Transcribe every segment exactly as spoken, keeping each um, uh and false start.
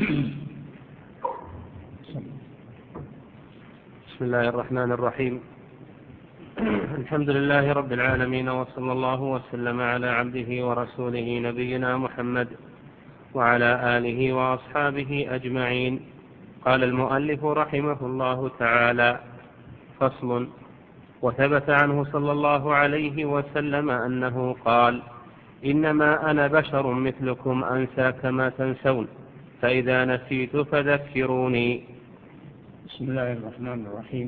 بسم الله الرحمن الرحيم. الحمد لله رب العالمين، وصلى الله وسلم على عبده ورسوله نبينا محمد وعلى آله وأصحابه أجمعين. قال المؤلف رحمه الله تعالى: فصل. وثبت عنه صلى الله عليه وسلم أنه قال: إنما أنا بشر مثلكم أنسى كما تنسون، فإذا نسيت فذكروني. بسم الله الرحمن الرحيم.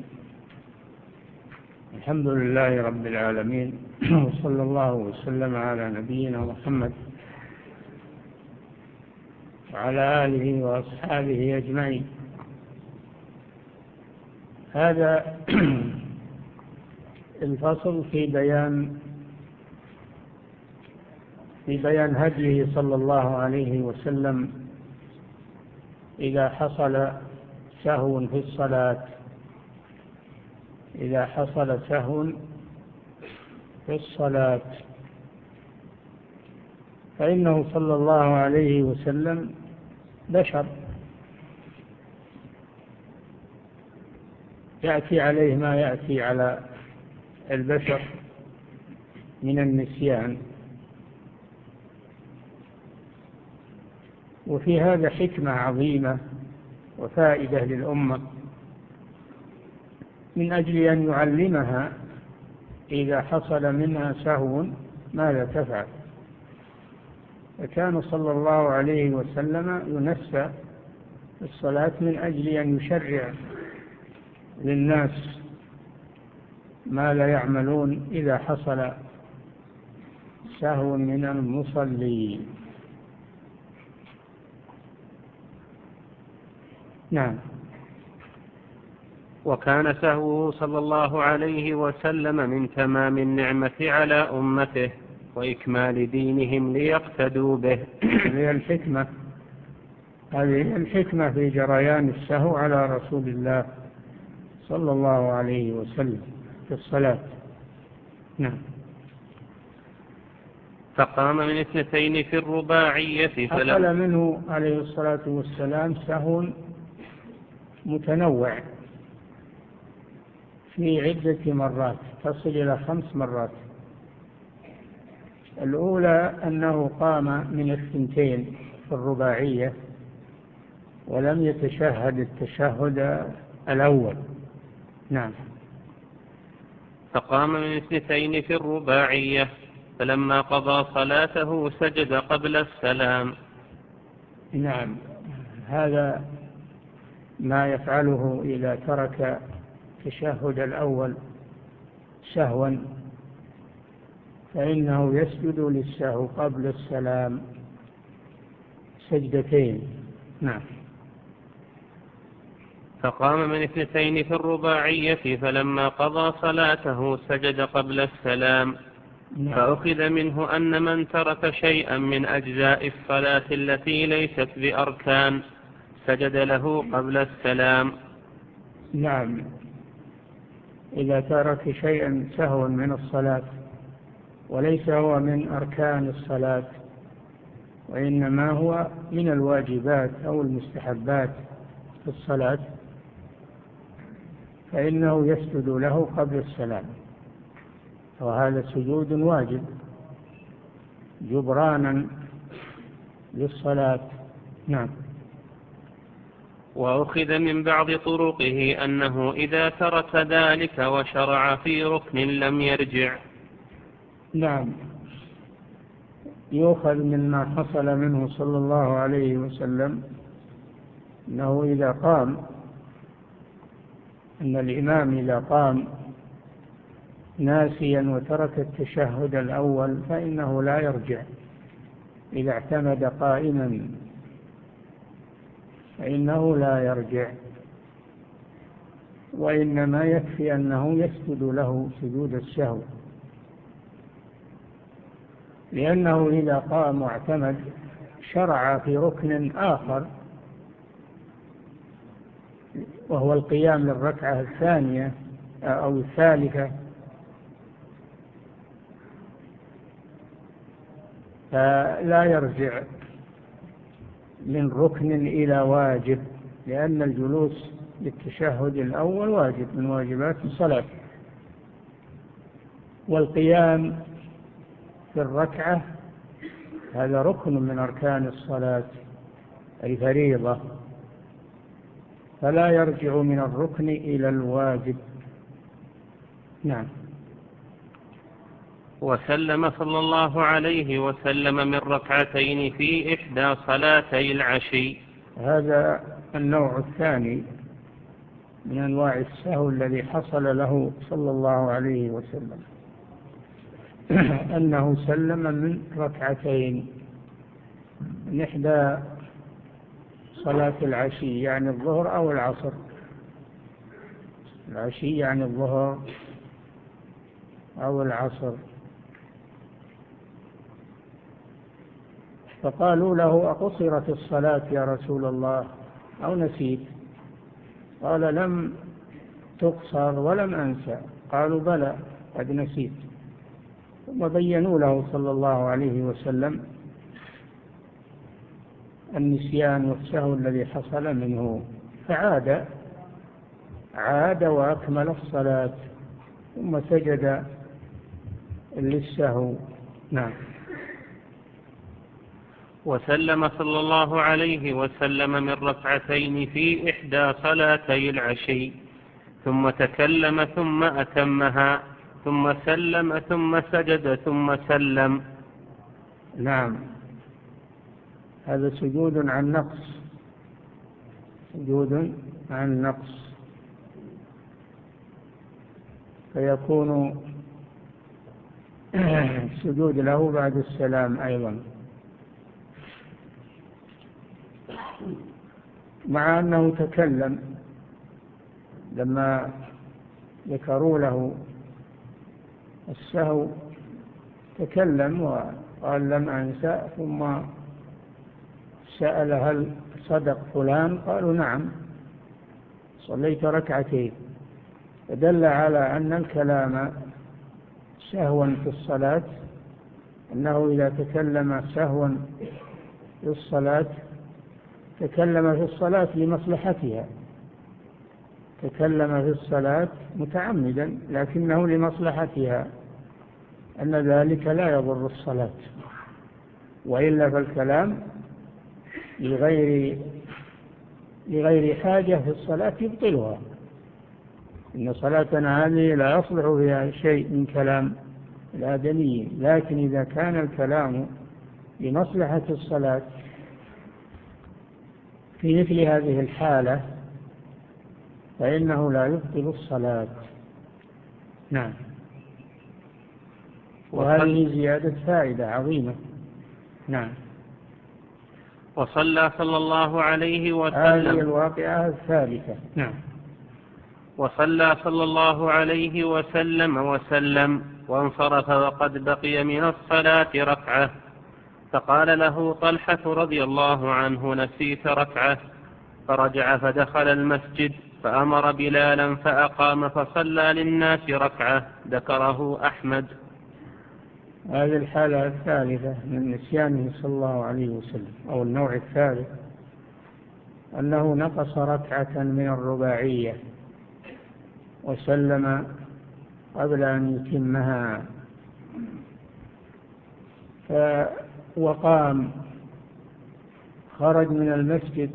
الحمد لله رب العالمين، وصلى الله وسلم على نبينا محمد وعلى آله وأصحابه أجمعين. هذا الفصل في بيان في بيان هديه صلى الله عليه وسلم إذا حصل سهو في الصلاة إذا حصل سهو في الصلاة فإنه صلى الله عليه وسلم بشر، يأتي عليه ما يأتي على البشر من النسيان. وفي هذا حكمة عظيمة وفائدة للأمة من أجل أن يعلمها إذا حصل منها سهو ماذا تفعل. فكان صلى الله عليه وسلم ينسى الصلاة من أجل أن يشرع للناس ما لا يعملون إذا حصل سهو من المصلين. نعم. وكان سهوه صلى الله عليه وسلم من تمام النعمة على أمته وإكمال دينهم ليقتدوا به. هذه الحكمة هذه الحكمة في جريان السهو على رسول الله صلى الله عليه وسلم في الصلاة. نعم. فقام من اثنتين في الرباعية حصل منه عليه الصلاة والسلام سهو متنوع في عدة مرات تصل إلى خمس مرات. الأولى أنه قام من الثنتين في الرباعية ولم يتشهد التشهد الأول. نعم. فقام من اثنتين في الرباعية فلما قضى صلاته سجد قبل السلام. نعم. هذا ما يفعله إذا ترك التشهد الأول سهوا، فإنه يسجد للسهو قبل السلام سجدتين. نعم. فقام من اثنتين في الرباعية فلما قضى صلاته سجد قبل السلام. نعم. فأخذ منه أن من ترك شيئا من أجزاء الصلاة التي ليست بأركان سجد له قبل السلام. نعم. إذا ترك شيئا سهوا من الصلاة وليس هو من أركان الصلاة وإنما هو من الواجبات أو المستحبات في الصلاة فإنه يسجد له قبل السلام، وهذا سجود واجب جبرانا للصلاة. نعم. وأخذ من بعض طرقه أنه إذا ترك ذلك وشرع في ركن لم يرجع. نعم. يؤخذ مما حصل منه صلى الله عليه وسلم أنه إذا قام أن الإمام إذا قام ناسيا وترك التشهد الأول فإنه لا يرجع. إذا اعتمد قائما فإنه لا يرجع، وإنما يكفي أنه يسجد له سجود السهو، لأنه إذا قام واعتمد شرع في ركن آخر وهو القيام للركعة الثانية أو الثالثة، فلا يرجع من ركن إلى واجب، لأن الجلوس للتشهد الأول واجب من واجبات الصلاة، والقيام في الركعة هذا ركن من أركان الصلاة أي فريضة، فلا يرجع من الركن إلى الواجب. نعم. وسلم صلى الله عليه وسلم من ركعتين في إحدى صلاتي العشي. هذا النوع الثاني من أنواع السهو الذي حصل له صلى الله عليه وسلم، أنه سلم من ركعتين من إحدى صلاة العشي، يعني الظهر أو العصر. العشي يعني الظهر أو العصر. فقالوا له: أقصرت الصلاة يا رسول الله أو نسيت؟ قال: لم تقصر ولم أنسى. قالوا: بلى قد نسيت. ثم بينوا له صلى الله عليه وسلم النسيان والسهو الذي حصل منه، فعاد عاد وأكمل الصلاة ثم سجد للسهو. نعم. وسلم صلى الله عليه وسلم من ركعتين في إحدى صلاتي العشي، ثم تكلم ثم أتمها، ثم سلم ثم سجد ثم سلم. نعم. هذا سجود عن نقص، سجود عن نقص، فيكون السجود له بعد السلام أيضا، مع أنه تكلم لما ذكروا له السهو، تكلم وقال: لم أنسى. ثم سأل: هل صدق فلان؟ قالوا: نعم صليت ركعتين. فدل على أن الكلام سهوا في الصلاة، أنه إذا تكلم سهوا في الصلاة تكلم في الصلاة لمصلحتها، تكلم في الصلاة متعمدا لكنه لمصلحتها، أن ذلك لا يضر الصلاة، وإلا فالكلام لغير لغير حاجة في الصلاة يبطلها. إن صلاتنا هذه لا يصلح فيها شيء من كلام الآدمي، لكن إذا كان الكلام لمصلحة الصلاة في مثل هذه الحالة فإنه لا يبطل الصلاة. نعم. وهذه زيادة فائدة عظيمة. نعم. وصلى صلى الله عليه وسلم. هذه الواقعة الثالثة. نعم. وصلى صلى الله عليه وسلم وسلم وانصرف وقد بقي من الصلاة ركعة، فقال له طلحة رضي الله عنه: نسيت ركعة. فرجع فدخل المسجد فأمر بلالا فأقام فصلى للناس ركعة. ذكره أحمد. هذه الحالة الثالثة من نسيانه صلى الله عليه وسلم، أو النوع الثالث، أنه نقص ركعة من الرباعية وسلم قبل أن يتمها، وقام خرج من المسجد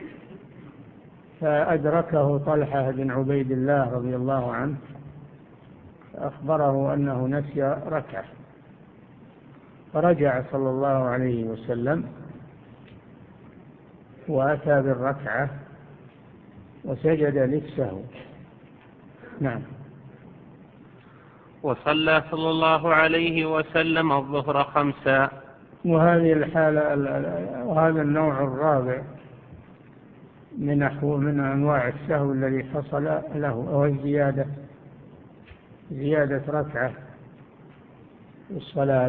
فأدركه طلحة بن عبيد الله رضي الله عنه، فأخبره أنه نسي ركعة، فرجع صلى الله عليه وسلم وأتى بالركعة وسجد للسهو. نعم. وصلى صلى الله عليه وسلم الظهر خمسا. وهذه الحالة وهذا النوع الرابع من نحو من أنواع السهو الذي حصل له، هو الزيادة، زيادة ركعة في الصلاة.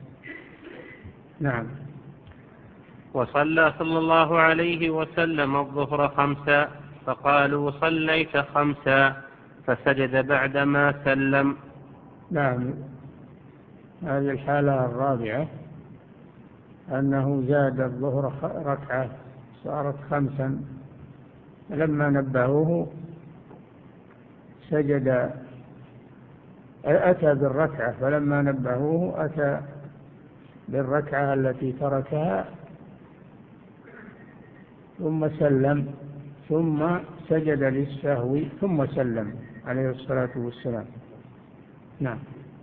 نعم. وصلى صلى الله عليه وسلم الظهر خمسا، فقالوا: صليت خمسا، فسجد بعدما سلم. نعم. هذه الحالة الرابعة أنه زاد الظهر ركعة صارت خمسا. لما نبهوه سجد، أتى بالركعة، فلما نبهوه أتى بالركعة التي تركها ثم سلم، ثم سجد للسهو ثم سلم عليه الصلاة والسلام. نعم.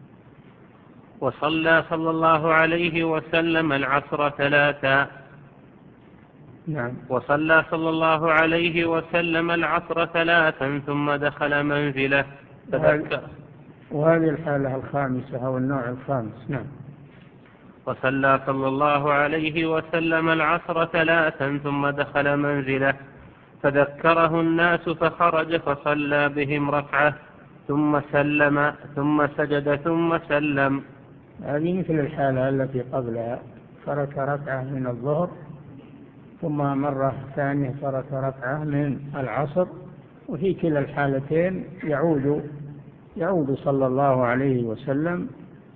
وصلى صلى الله عليه وسلم العصر ثلاثا. نعم. وصلى صلى الله عليه وسلم العصر ثلاثا ثم دخل منزله فذكر. وهذه الحالة الخامسة أو النوع الخامس. نعم. وصلى صلى الله عليه وسلم العصر ثلاثا ثم دخل منزله فذكره الناس فخرج فصلى بهم ركعة ثم سلم ثم سجد ثم سلم. هذه مثل الحالة التي قبلها، ترك ركعة من الظهر ثم مرة ثانية ترك ركعة من العصر، وفي كلا الحالتين يعود يعود صلى الله عليه وسلم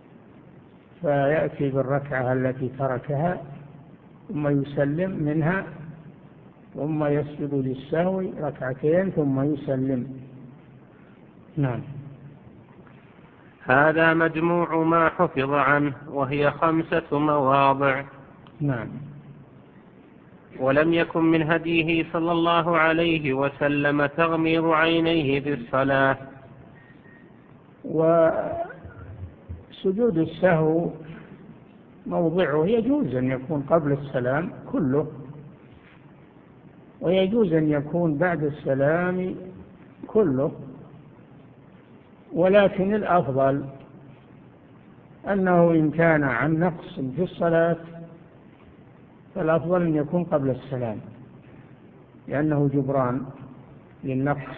فيأتي بالركعة التي تركها ثم يسلم منها ثم يسجد للسهو ركعتين ثم يسلم. نعم. هذا مجموع ما حفظ عنه وهي خمسة مواضع. نعم. ولم يكن من هديه صلى الله عليه وسلم تغميض عينيه في الصلاة. وسجود السهو موضعه يجوز أن يكون قبل السلام كله، ويجوز أن يكون بعد السلام كله، ولكن الأفضل أنه إن كان عن نقص في الصلاة فالأفضل أن يكون قبل السلام، لأنه جبران للنقص.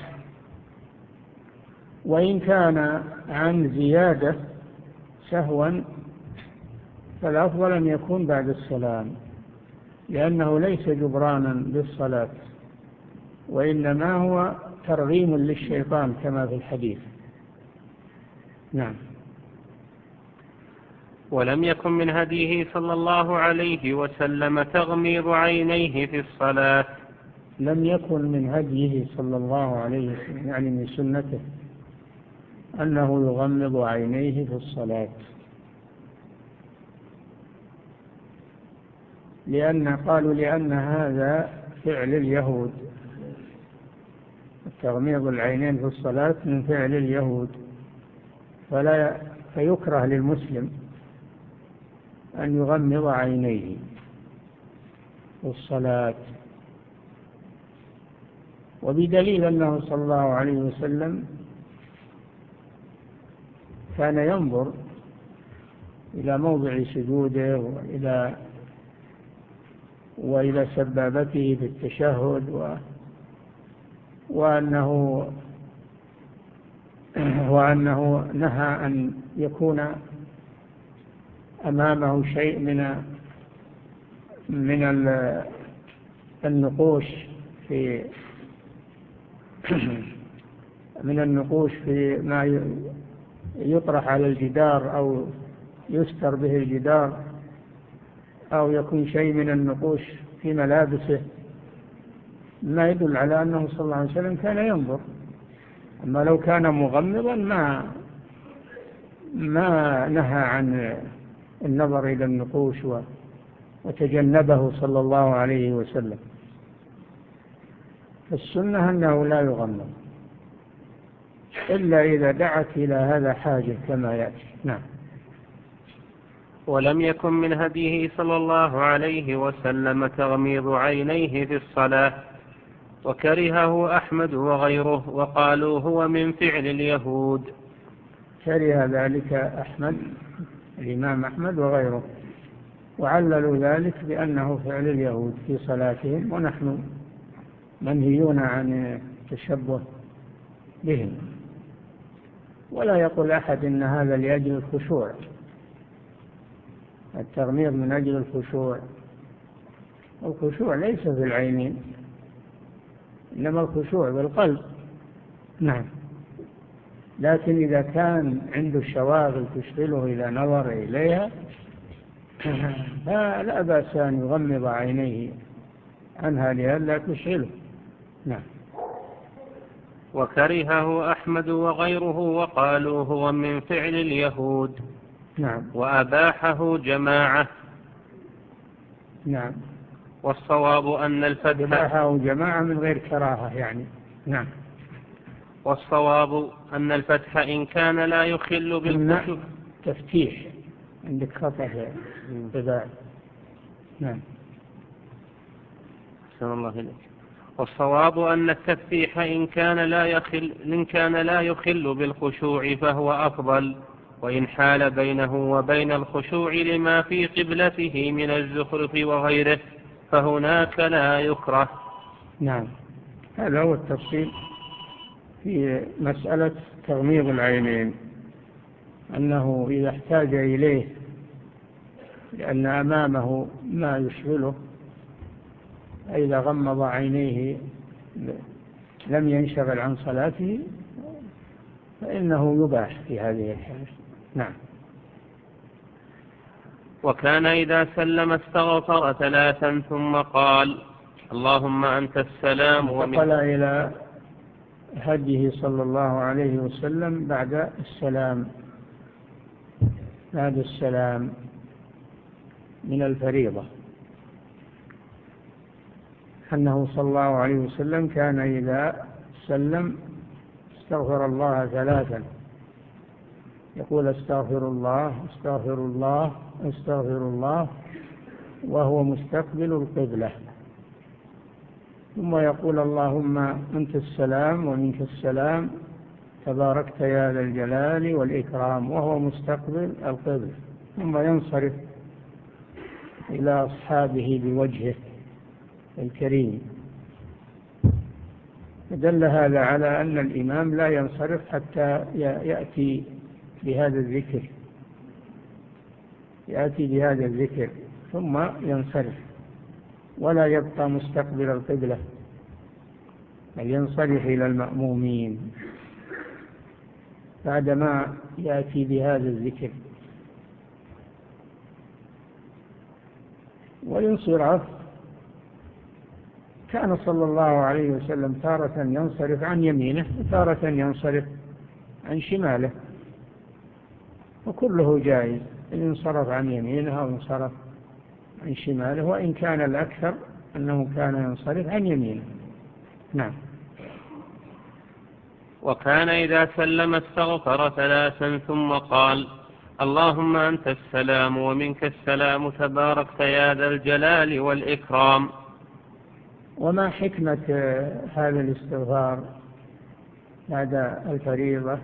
وإن كان عن زيادة سهوا فالأفضل أن يكون بعد السلام، لأنه ليس جبرانا للصلاة، وإنما هو ترغيم للشيطان كما في الحديث. نعم. ولم يكن من هديه صلى الله عليه وسلم تغميض عينيه في الصلاة. لم يكن من هديه صلى الله عليه وسلم، يعني من سنته، أنه يغمض عينيه في الصلاة، لأن قالوا لأن هذا فعل اليهود، تغميض العينين في الصلاة من فعل اليهود، فلا فيكره للمسلم أن يغمض عينيه في الصلاة. وبدليل أنه صلى الله عليه وسلم كان ينظر إلى موضع سجوده وإلى وإلى سبابته في التشهد، و وأنه وأنه نهى أن يكون أمامه شيء من من النقوش في من النقوش في ما يطرح على الجدار أو يستر به الجدار، أو يكون شيء من النقوش في ملابسه، ما يدل على أنه صلى الله عليه وسلم كان ينظر. أما لو كان مغمضا ما ما نهى عن النظر إلى النقوش وتجنبه صلى الله عليه وسلم. السنة أنه لا يغمض إلا إذا دعت إلى هذا حاجة كما يأتي. نعم. ولم يكن من هديه صلى الله عليه وسلم تغميض عينيه في الصلاة، وكرهه أحمد وغيره وقالوا هو من فعل اليهود. كره ذلك أحمد، الإمام أحمد وغيره، وعللوا ذلك بأنه فعل اليهود في صلاتهم، ونحن منهيون عن التشبه بهم. ولا يقول أحد إن هذا لأجل الخشوع، التغميض من أجل الخشوع، الخشوع ليس في العينين إنما الخشوع بالقلب. نعم. لكن إذا كان عنده شواغل تشغله إذا نظر إليها فلا بأس أن يغمض عينيه عنها لئلا تشغله. نعم. وكرهه أحمد وغيره وقالوا هو من فعل اليهود. نعم. وأباحه جماعة. نعم. والصواب أن الفتح أباحه جماعة من غير كراهة يعني. نعم. والصواب أن الفتح إن كان لا يخل بالخشوع. تفتيح عندك خطأ في الباب. نعم. أحسن الله إليك. والصواب أن التفتيح إن كان لا يخل إن كان لا يخل بالخشوع فهو أفضل، وإن حال بينه وبين الخشوع لما في قبلته من الزخرف وغيره فهناك لا يكره. نعم. هذا هو التفصيل في مسألة تغميض العينين، أنه إذا احتاج إليه لأن أمامه ما يشغله، إذا غمض عينيه لم ينشغل عن صلاته فإنه يباح في هذه الحالة. نعم. وكان إذا سلم استغفر ثلاثا ثم قال اللهم أنت السلام. وانتقل إلى هديه صلى الله عليه وسلم بعد السلام بعد السلام من الفريضة، أنه صلى الله عليه وسلم كان إذا سلم استغفر الله ثلاثا، يقول استغفر الله استغفر الله استغفر الله وهو مستقبل القبلة، ثم يقول اللهم أنت السلام ومنك السلام تباركت يا ذا الجلال والإكرام وهو مستقبل القبلة، ثم ينصرف إلى أصحابه بوجهه الكريم. دل هذا على أن الإمام لا ينصرف حتى يأتي بهذا الذكر يأتي بهذا الذكر ثم ينصرف، ولا يبقى مستقبل القبلة بل ينصرف إلى المأمومين بعدما يأتي بهذا الذكر. والانصراف كان صلى الله عليه وسلم تارة ينصرف عن يمينه وتارة ينصرف عن شماله، وكله جائز إن انصرف عن يمينه أو انصرف عن شماله، وإن كان الأكثر أنه كان ينصرف عن يمينه. نعم. وكان إذا سلم استغفر ثلاثا ثم قال اللهم أنت السلام ومنك السلام تباركت يا ذا الجلال والإكرام. وما حكمة هذا الاستغفار بعد الفريضة؟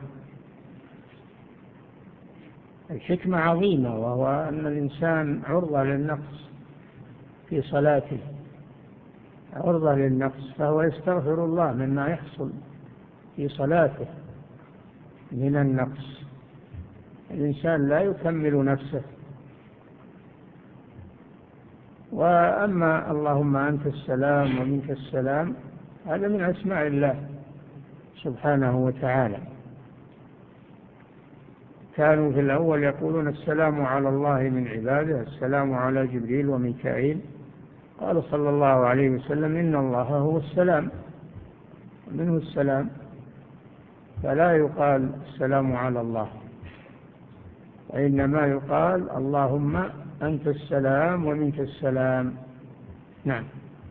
الحكمة عظيمة، وهو أن الإنسان عرضة للنقص في صلاته، عرضة للنقص، فهو يستغفر الله مما يحصل في صلاته من النقص. الإنسان لا يكمل نفسه. وأما اللهم أنت السلام ومنك السلام هذا من أسماء الله سبحانه وتعالى. كانوا في الأول يقولون السلام على الله من عباده، السلام على جبريل وميكائيل. قال صلى الله عليه وسلم إن الله هو السلام منه السلام، فلا يقال السلام على الله، وإنما يقال اللهم أنت السلام ومنك السلام. نعم.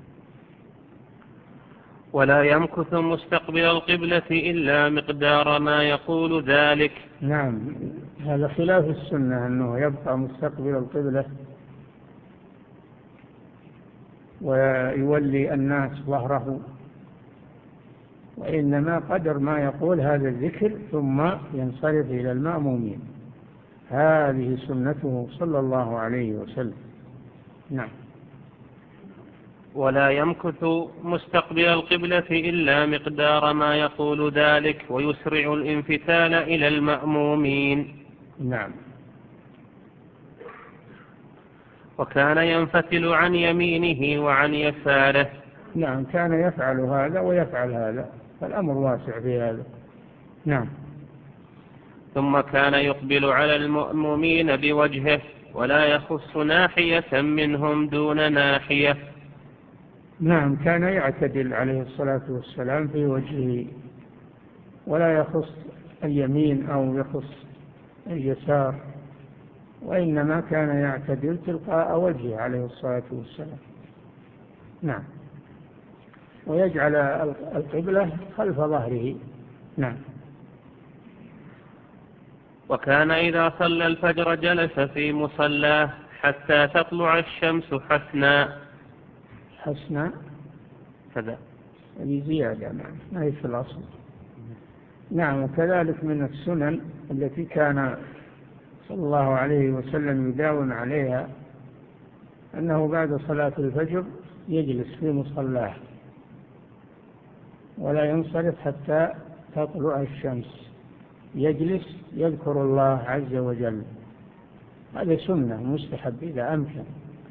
ولا يمكث مستقبل القبلة إلا مقدار ما يقول ذلك. نعم، هذا خلاف السنة أنه يبقى مستقبل القبلة ويولي الناس ظهره، وإنما قدر ما يقول هذا الذكر ثم ينصرف إلى المأمومين. هذه سنته صلى الله عليه وسلم. نعم. ولا يمكث مستقبل القبلة إلا مقدار ما يقول ذلك ويسرع الانفتال إلى المأمومين. نعم. وكان ينفتل عن يمينه وعن يساره. نعم، كان يفعل هذا ويفعل هذا، فالأمر واسع في هذا. نعم. ثم كان يقبل على المأمومين بوجهه ولا يخص ناحية منهم دون ناحية. نعم، كان يعتدل عليه الصلاة والسلام في وجهه، ولا يخص اليمين أو يخص اليسار، وإنما كان يعتدل تلقاء وجهه عليه الصلاة والسلام. نعم، ويجعل القبلة خلف ظهره. نعم. وكان إذا صلى الفجر جلس في مصلاه حتى تطلع الشمس حسنا. حسنا كذا هذه زيادة، ما هي في الأصل. نعم، وكذلك من السنن التي كان صلى الله عليه وسلم يداوم عليها أنه بعد صلاة الفجر يجلس في مصلاه ولا ينصرف حتى تطلع الشمس، يجلس يذكر الله عز وجل. هذا سنة مستحب إذا أمكن.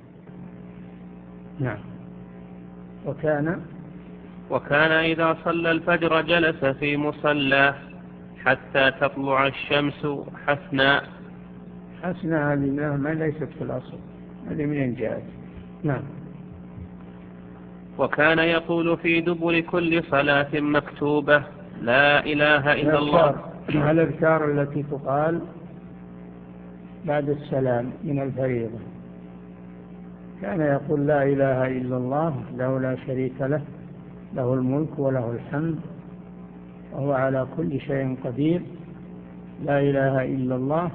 نعم. وكان وكان إذا صلى الفجر جلس في مصلاه حتى تطلع الشمس حسنا. حسنا هذه ما ليست في الأصل، هذه منين جاءت؟ نعم. وكان يقول في دبر كل صلاة مكتوبة لا إله إلا الله. الأذكار التي تقال بعد السلام من الفريضة، كان يقول لا إله إلا الله له لا شريك له، له الملك وله الحمد وهو على كل شيء قدير. لا إله إلا الله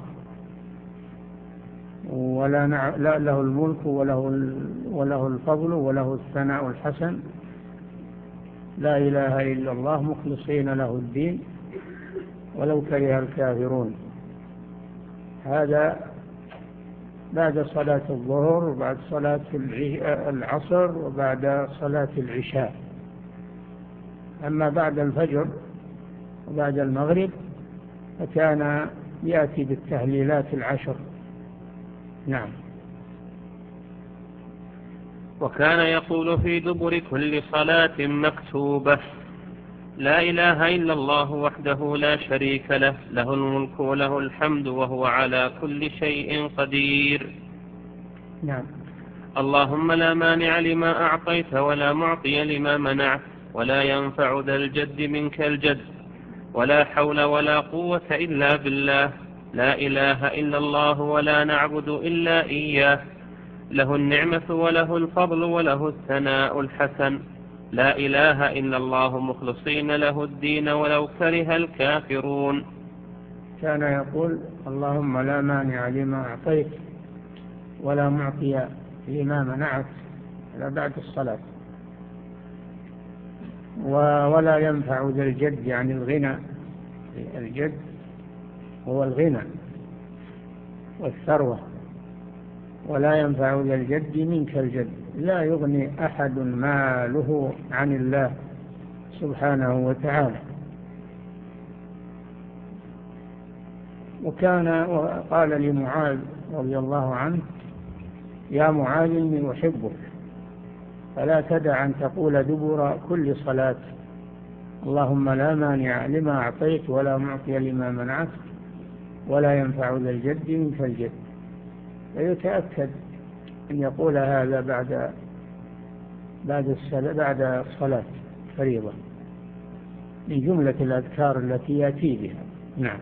ولا نع... لا له الملك وله ال... وله الفضل وله الثناء الحسن. لا إله إلا الله مخلصين له الدين ولو كره الكافرون. هذا بعد صلاة الظهر وبعد صلاة العصر وبعد صلاة العشاء. أما بعد الفجر وبعد المغرب فكان يأتي بالتهليلات العشر. نعم. وكان يقول في دبر كل صلاة مكتوبة لا إله إلا الله وحده لا شريك له، له الملك وله الحمد وهو على كل شيء قدير. نعم. اللهم لا مانع لما أعطيت ولا معطي لما منعت ولا ينفع ذا الجد منك الجد ولا حول ولا قوة إلا بالله. لا إله إلا الله ولا نعبد إلا إياه، له النعمة وله الفضل وله الثناء الحسن. لا إله إلا الله مخلصين له الدين ولو كره الكافرون. كان يقول اللهم لا مانع لما أعطيت ولا معطي لما منعت إلى بعد الصلاة، ولا ينفع ذا الجد يعني الغنى. الجد هو الغنى والثروة. ولا ينفع ذا الجد منك الجد، لا يغني أحد ماله عن الله سبحانه وتعالى. وكان وقال لمعاذ رضي الله عنه يا معاذ إني أحبك فلا تدع أن تقول دبر كل صلاة اللهم لا مانع لما أعطيت ولا معطي لما منعت ولا ينفع ذا الجد منك الجد. فيتأكد أن يقول هذا بعد بعد الصلاة بعد الصلاة فريضة من جملة الأذكار التي يأتي بها. نعم.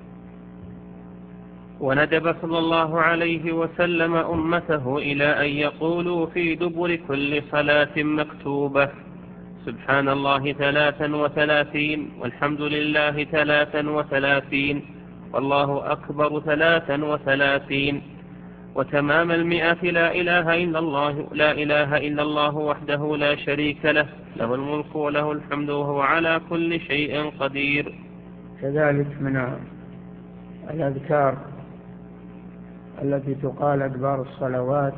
وندب صلى الله عليه وسلم أمته إلى أن يقولوا في دبر كل صلاة مكتوبة سبحان الله ثلاثا وثلاثين والحمد لله ثلاثا وثلاثين والله أكبر ثلاثا وثلاثين وتمام المئة لا إله إلا الله لا إله إلا الله وحده لا شريك له، له الملك وله الحمد وهو على كل شيء قدير. كذلك من الأذكار التي تقال أدبار الصلوات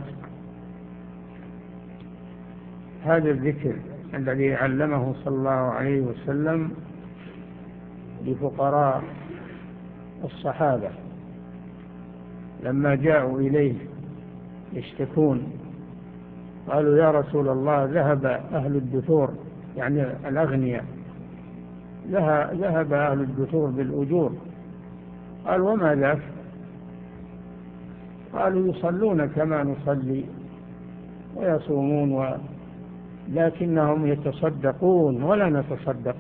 هذا الذكر الذي علمه صلى الله عليه وسلم لفقراء الصحابة لما جاءوا إليه يشتكون قالوا يا رسول الله ذهب أهل الدثور يعني الأغنياء ذهب أهل الدثور بالأجور. قال وما ذاك؟ قالوا يصلون كما نصلي ويصومون لكنهم يتصدقون ولا نتصدق.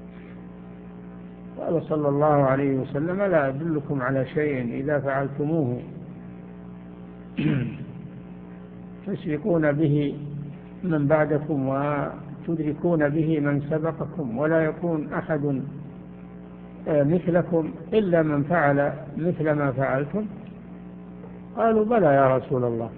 قال صلى الله عليه وسلم: لا أدلكم على شيء إذا فعلتموه تسبقون به من بعدكم وتدركون به من سبقكم، ولا يكون أحد مثلكم إلا من فعل مثل ما فعلتم. قالوا: بلى يا رسول الله.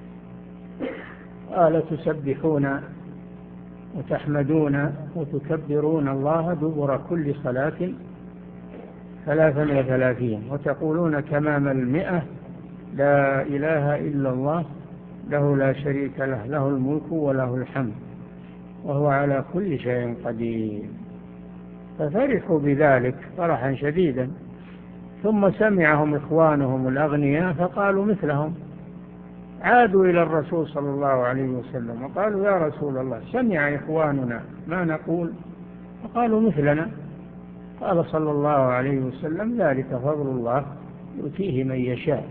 قال: تسبحون وتحمدون وتكبرون الله دبر كل صلاة ثلاثا وثلاثين، وتقولون تمام المئة: لا إله إلا الله له لا شريك له، له الملك وله الحمد وهو على كل شيء قدير. ففرحوا بذلك فرحا شديدا. ثم سمعهم إخوانهم الأغنياء فقالوا مثلهم، عادوا إلى الرسول صلى الله عليه وسلم وقالوا: يا رسول الله، سمع إخواننا ما نقول فقالوا مثلنا. قال صلى الله عليه وسلم: ذلك فضل الله يؤتيه من يشاء.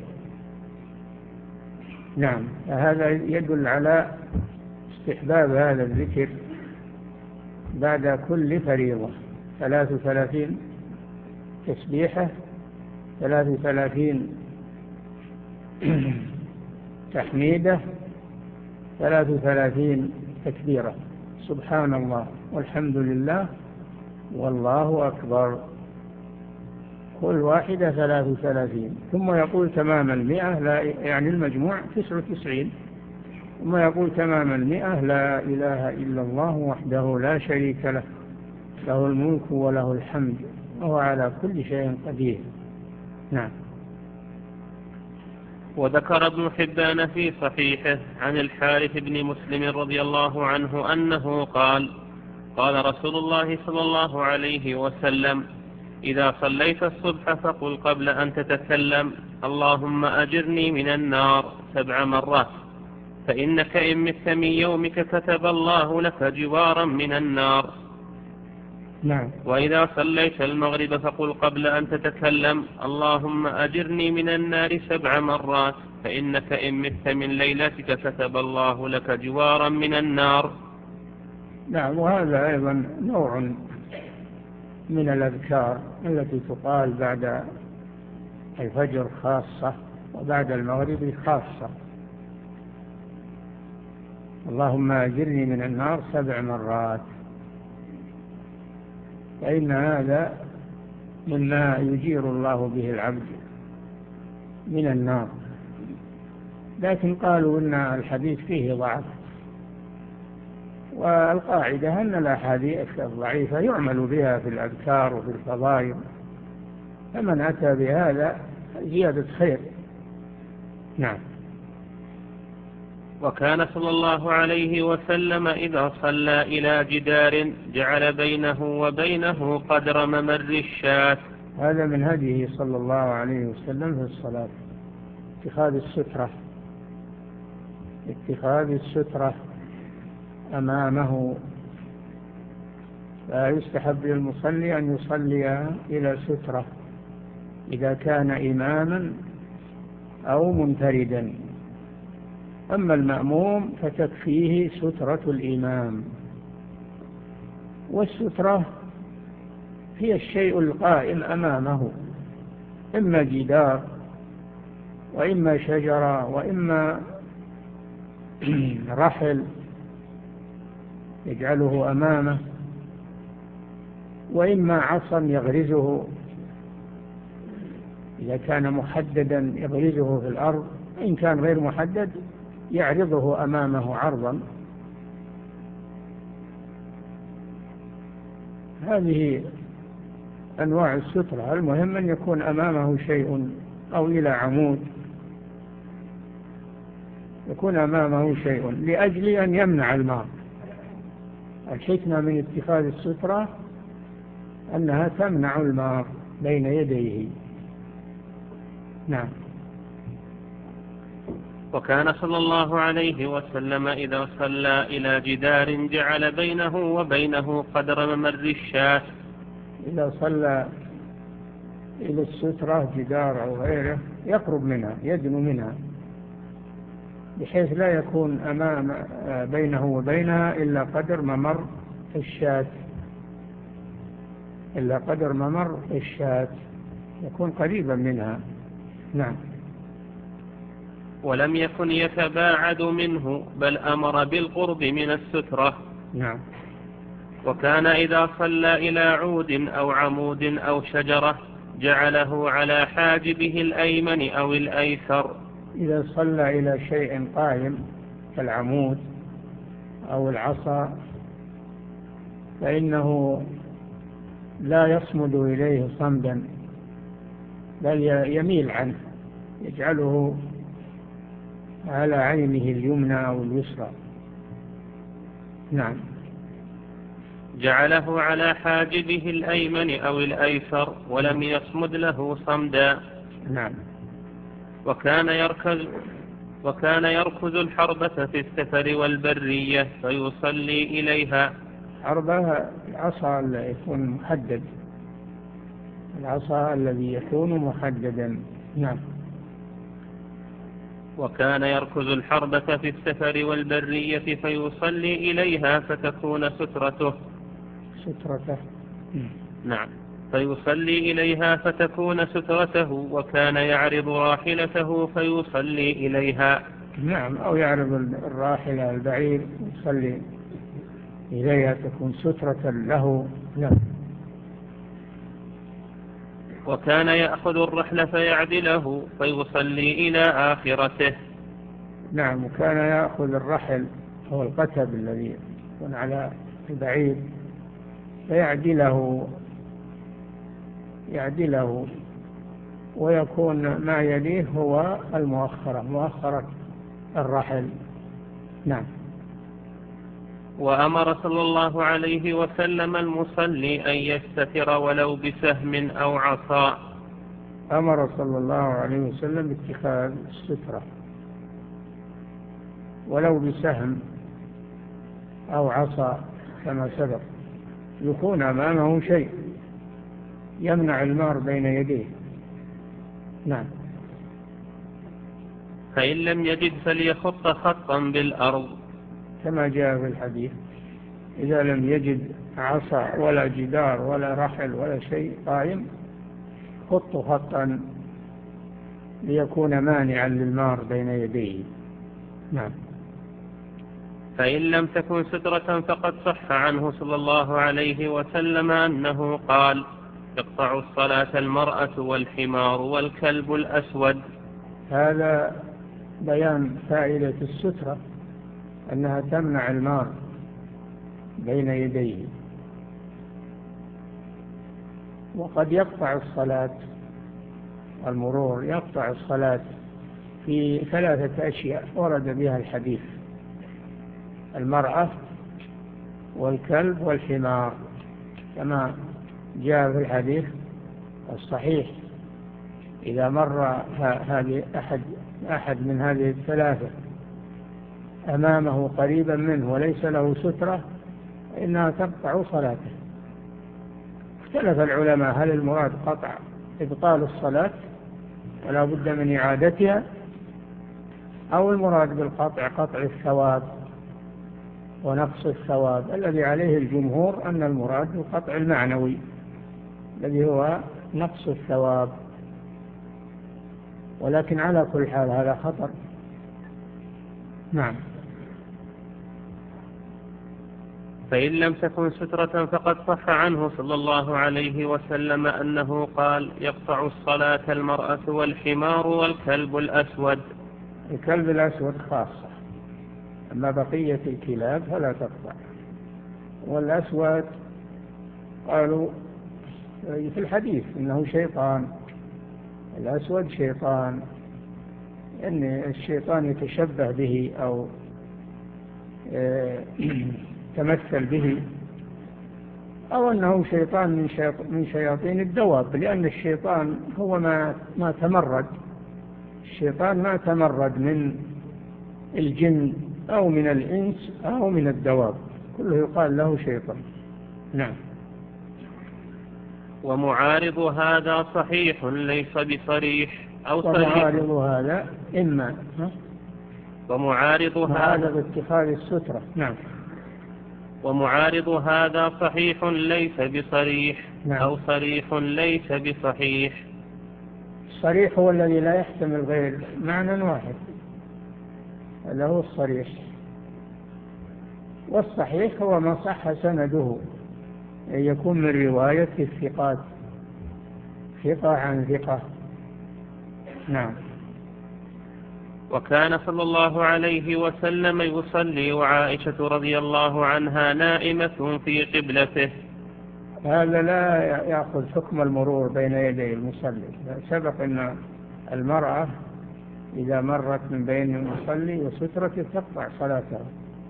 نعم، هذا يدل على استحباب هذا الذكر بعد كل فريضة: ثلاث وثلاثين تسبيحة، ثلاث وثلاثين تحميدة، ثلاث وثلاثين تكبيرة، سبحان الله والحمد لله والله أكبر، كل واحدة ثلاث وثلاثين. ثم يقول تمام المئة، لا يعني المجموع تسع وتسعين. ثم يقول تمام المئة: لا إله إلا الله وحده لا شريك له، له الملك وله الحمد وهو على كل شيء قدير. نعم. وذكر ابن حبان في صحيحه عن الحارث بن مسلم رضي الله عنه أنه قال: قال رسول الله صلى الله عليه وسلم: إذا صليت الصبح فقل قبل أن تتكلم: اللهم أجرني من النار سبع مرات، فإنك إن مت من يومك كتب الله لك جوارا من النار. نعم. وإذا صليت المغرب فقل قبل أن تتكلم: اللهم أجرني من النار سبع مرات، فإنك إن مت من ليلتك كتب الله لك جوارا من النار. نعم. وهذا أيضا نوع من الأذكار التي تقال بعد الفجر خاصة وبعد المغرب خاصة: اللهم أجرني من النار سبع مرات، فإن هذا مما يجير الله به العبد من النار. لكن قالوا إن الحديث فيه ضعف، والقاعدة أن الأحاديث الضعيفة يعمل بها في الأذكار وفي الفضائل، فمن أتى بهذا زيادة خير. نعم. وكان صلى الله عليه وسلم إذا صلى إلى جدار جعل بينه وبينه قدر ممر الشاة. هذا من هديه صلى الله عليه وسلم في الصلاة: اتخاذ السترة اتخاذ السترة أمامه. فيستحب للمصلي أن يصلي إلى سترة إذا كان إماما أو منفردا. أما المأموم فتكفيه سترة الإمام. والسترة هي الشيء القائم أمامه، إما جدار وإما شجرة وإما رحل يجعله أمامه، وإما عصا يغرزه إذا كان محددا يغرزه في الأرض، إن كان غير محدد يعرضه أمامه عرضا. هذه أنواع السترة. المهم أن يكون أمامه شيء، أو إلى عمود يكون أمامه شيء لأجل أن يمنع الماء. الحكمة من اتخاذ السترة أنها تمنع الماء بين يديه. نعم. وكان صلى الله عليه وسلم إذا صلى إلى جدار جعل بينه وبينه قدر ممر الشاة. إذا صلى إلى السترة جدار أو غيره يقرب منها، يدنو منها، بحيث لا يكون أمام بينه وبينها إلا قدر ممر الشاة إلا قدر ممر الشاة يكون قريبا منها. نعم. ولم يكن يتباعد منه بل أمر بالقرب من السترة. نعم. وكان إذا صلى إلى عود أو عمود أو شجرة جعله على حاجبه الأيمن أو الأيسر. إذا صلى إلى شيء قائم كالعمود أو العصا فإنه لا يصمد إليه صمدا بل يميل عنه، يجعله على عينه اليمنى أو اليسرى. نعم. جعله على حاجبه الأيمن أو الأيسر ولم يصمد له صمدا. نعم. وكان يركز وكان يركز الحربة في السفر والبرية فيصلي إليها. حربة العصا الذي يكون محدد، العصا الذي يكون محددا. نعم. وكان يركز الحربة في السفر والبرية فيصلي إليها فتكون سترته. سترته. نعم. فيصلي إليها فتكون سترته. وكان يعرض راحلته فيصلي إليها. نعم. أو يعرض الراحلة البعير يصلي إليها تكون سترة له. نعم. وكان يأخذ الرحل فيعدله فيصلي إلى آخرته. نعم. وكان يأخذ الرحل هو القتب الذي يكون على البعير فيعدله يعدله ويكون ما يليه هو المؤخرة، مؤخرة الرحل. نعم. وأمر صلى الله عليه وسلم المصلي أن يستتر ولو بسهم أو عصا. أمر صلى الله عليه وسلم باتخاذ السترة ولو بسهم أو عصا كما سبق، يكون أمامه شيء يمنع المار بين يديه. نعم. فإن لم يجد فليخط خطا بالأرض كما جاء في الحديث، إذا لم يجد عصا ولا جدار ولا رحل ولا شيء قائم خط خطا ليكون مانعا للمار بين يديه. نعم. فإن لم تكن سترة فقد صح عنه صلى الله عليه وسلم أنه قال: يقطع الصلاة المرأة والحمار والكلب الأسود. هذا بيان فائدة السترة، أنها تمنع المار بين يديه. وقد يقطع الصلاة، المرور يقطع الصلاة في ثلاثة أشياء ورد بها الحديث: المرأة والكلب والحمار، كما جاء في الحديث الصحيح: إذا مر هذه أحد أحد من هذه الثلاثة أمامه قريبا منه وليس له سترة إنها تقطع صلاته. اختلف العلماء هل المراد قطع إبطال الصلاة ولا بد من إعادتها، أو المراد بالقطع قطع الثواب ونقص الثواب. الذي عليه الجمهور أن المراد القطع المعنوي الذي هو نقص الثواب، ولكن على كل حال هذا خطر. نعم. فإن لم تكن سترة فقد صح عنه صلى الله عليه وسلم أنه قال: يقطع الصلاة المرأة والحمار والكلب الأسود. الكلب الأسود خاصة، أما بقية الكلاب فلا تقطع. والأسود قالوا في الحديث إنه شيطان، الأسود شيطان، إن الشيطان يتشبه به أو تمثل به، أو أنه شيطان من شياطين الدواب، لأن الشيطان هو ما ما تمرد، الشيطان ما تمرد من الجن أو من الإنس أو من الدواب، كله يقال له شيطان. نعم. ومعارض هذا صحيح ليس بصريح أو صريح. ومعارض هذا إما ومعارض هذا هذا باتخاذ السترة. نعم. ومعارض هذا صحيح ليس بصريح. نعم. أو صريح ليس بصحيح. الصريح هو الذي لا يحتمل غير معنى واحد، هذا هو الصريح. والصحيح هو ما صح سنده، أن يكون من رواية الثقات، ثقة عن ثقة. نعم. وكان صلى الله عليه وسلم يصلي وعائشة رضي الله عنها نائمة في قبلته. هذا لا يأخذ حكم المرور بين يدي المصلي. سبق أن المرأة إذا مرت من بين المصلي وسترته تقطع صلاتها،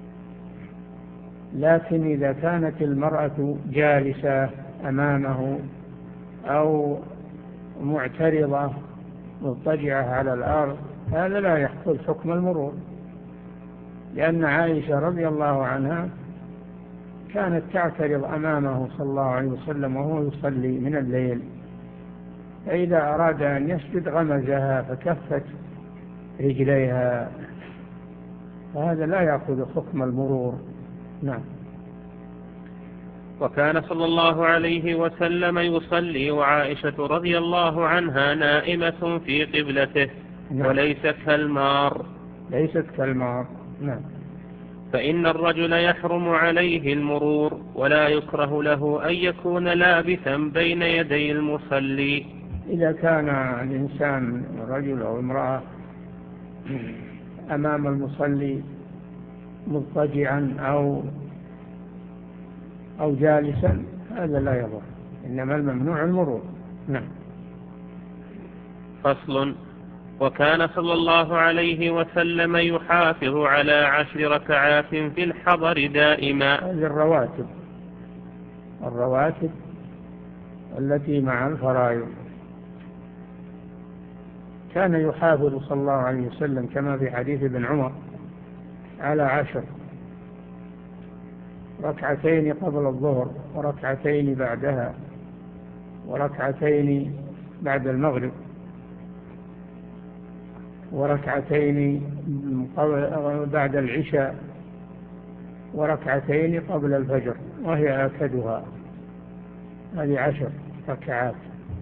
لكن إذا كانت المرأة جالسة أمامه أو معترضة مضطجعة على الأرض هذا لا يأخذ حكم المرور، لأن عائشة رضي الله عنها كانت تعترض أمامه صلى الله عليه وسلم وهو يصلي من الليل، فإذا أراد أن يسجد غمزها فكفت رجليها، فهذا لا يأخذ حكم المرور. نعم. وكان صلى الله عليه وسلم يصلي وعائشة رضي الله عنها نائمة في قبلته. نعم. وليست كالمار. ليست كالمار. نعم. فإن الرجل يحرم عليه المرور ولا يكره له أن يكون لابثا بين يدي المصلي. إذا كان الإنسان رجل أو امرأة أمام المصلي مضطجعا أو أو جالسا هذا لا يضر، إنما الممنوع المرور. نعم. فصل. وكان صلى الله عليه وسلم يحافظ على عشر ركعات في الحضر دائما. هذه الرواتب، الرواتب التي مع الفرائض كان يحافظ صلى الله عليه وسلم كما في حديث ابن عمر على عشر، ركعتين قبل الظهر وركعتين بعدها وركعتين بعد المغرب وركعتين بعد العشاء وركعتين قبل الفجر، وهي آكدها. هذه عشر ركعات.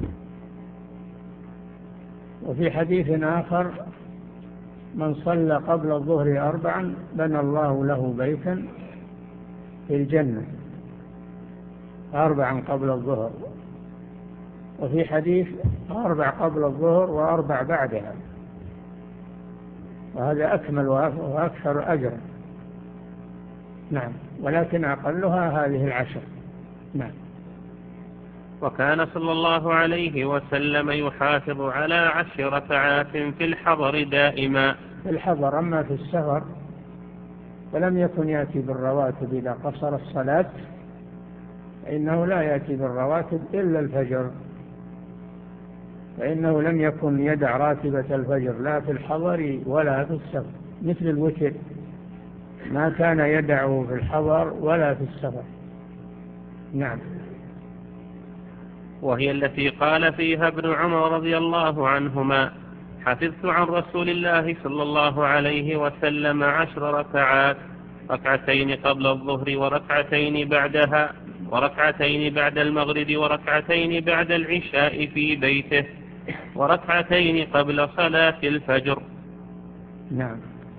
وفي حديث آخر: من صلى قبل الظهر أربعا بنى الله له بيتا في الجنة، أربعا قبل الظهر. وفي حديث: أربع قبل الظهر وأربع بعدها، وهذا أكمل وأكثر أجرا. نعم. ولكن أقلها هذه العشر. نعم. وكان صلى الله عليه وسلم يحافظ على عشر ركعات في الحضر دائما. في الحضر. أما في السفر فلم يكن يأتي بالرواتب إذا قصر الصلاة، فإنه لا يأتي بالرواتب إلا الفجر، فإنه لم يكن يدع راتبة الفجر لا في الحضر ولا في السفر، مثل الوتر ما كان يدعه في الحضر ولا في السفر. نعم. وهي التي قال فيها ابن عمر رضي الله عنهما: حفظت عن رسول الله صلى الله عليه وسلم عشر ركعات، ركعتين قبل الظهر وركعتين بعدها وركعتين بعد المغرب وركعتين بعد العشاء في بيته وركعتين قبل صلاة الفجر. نعم.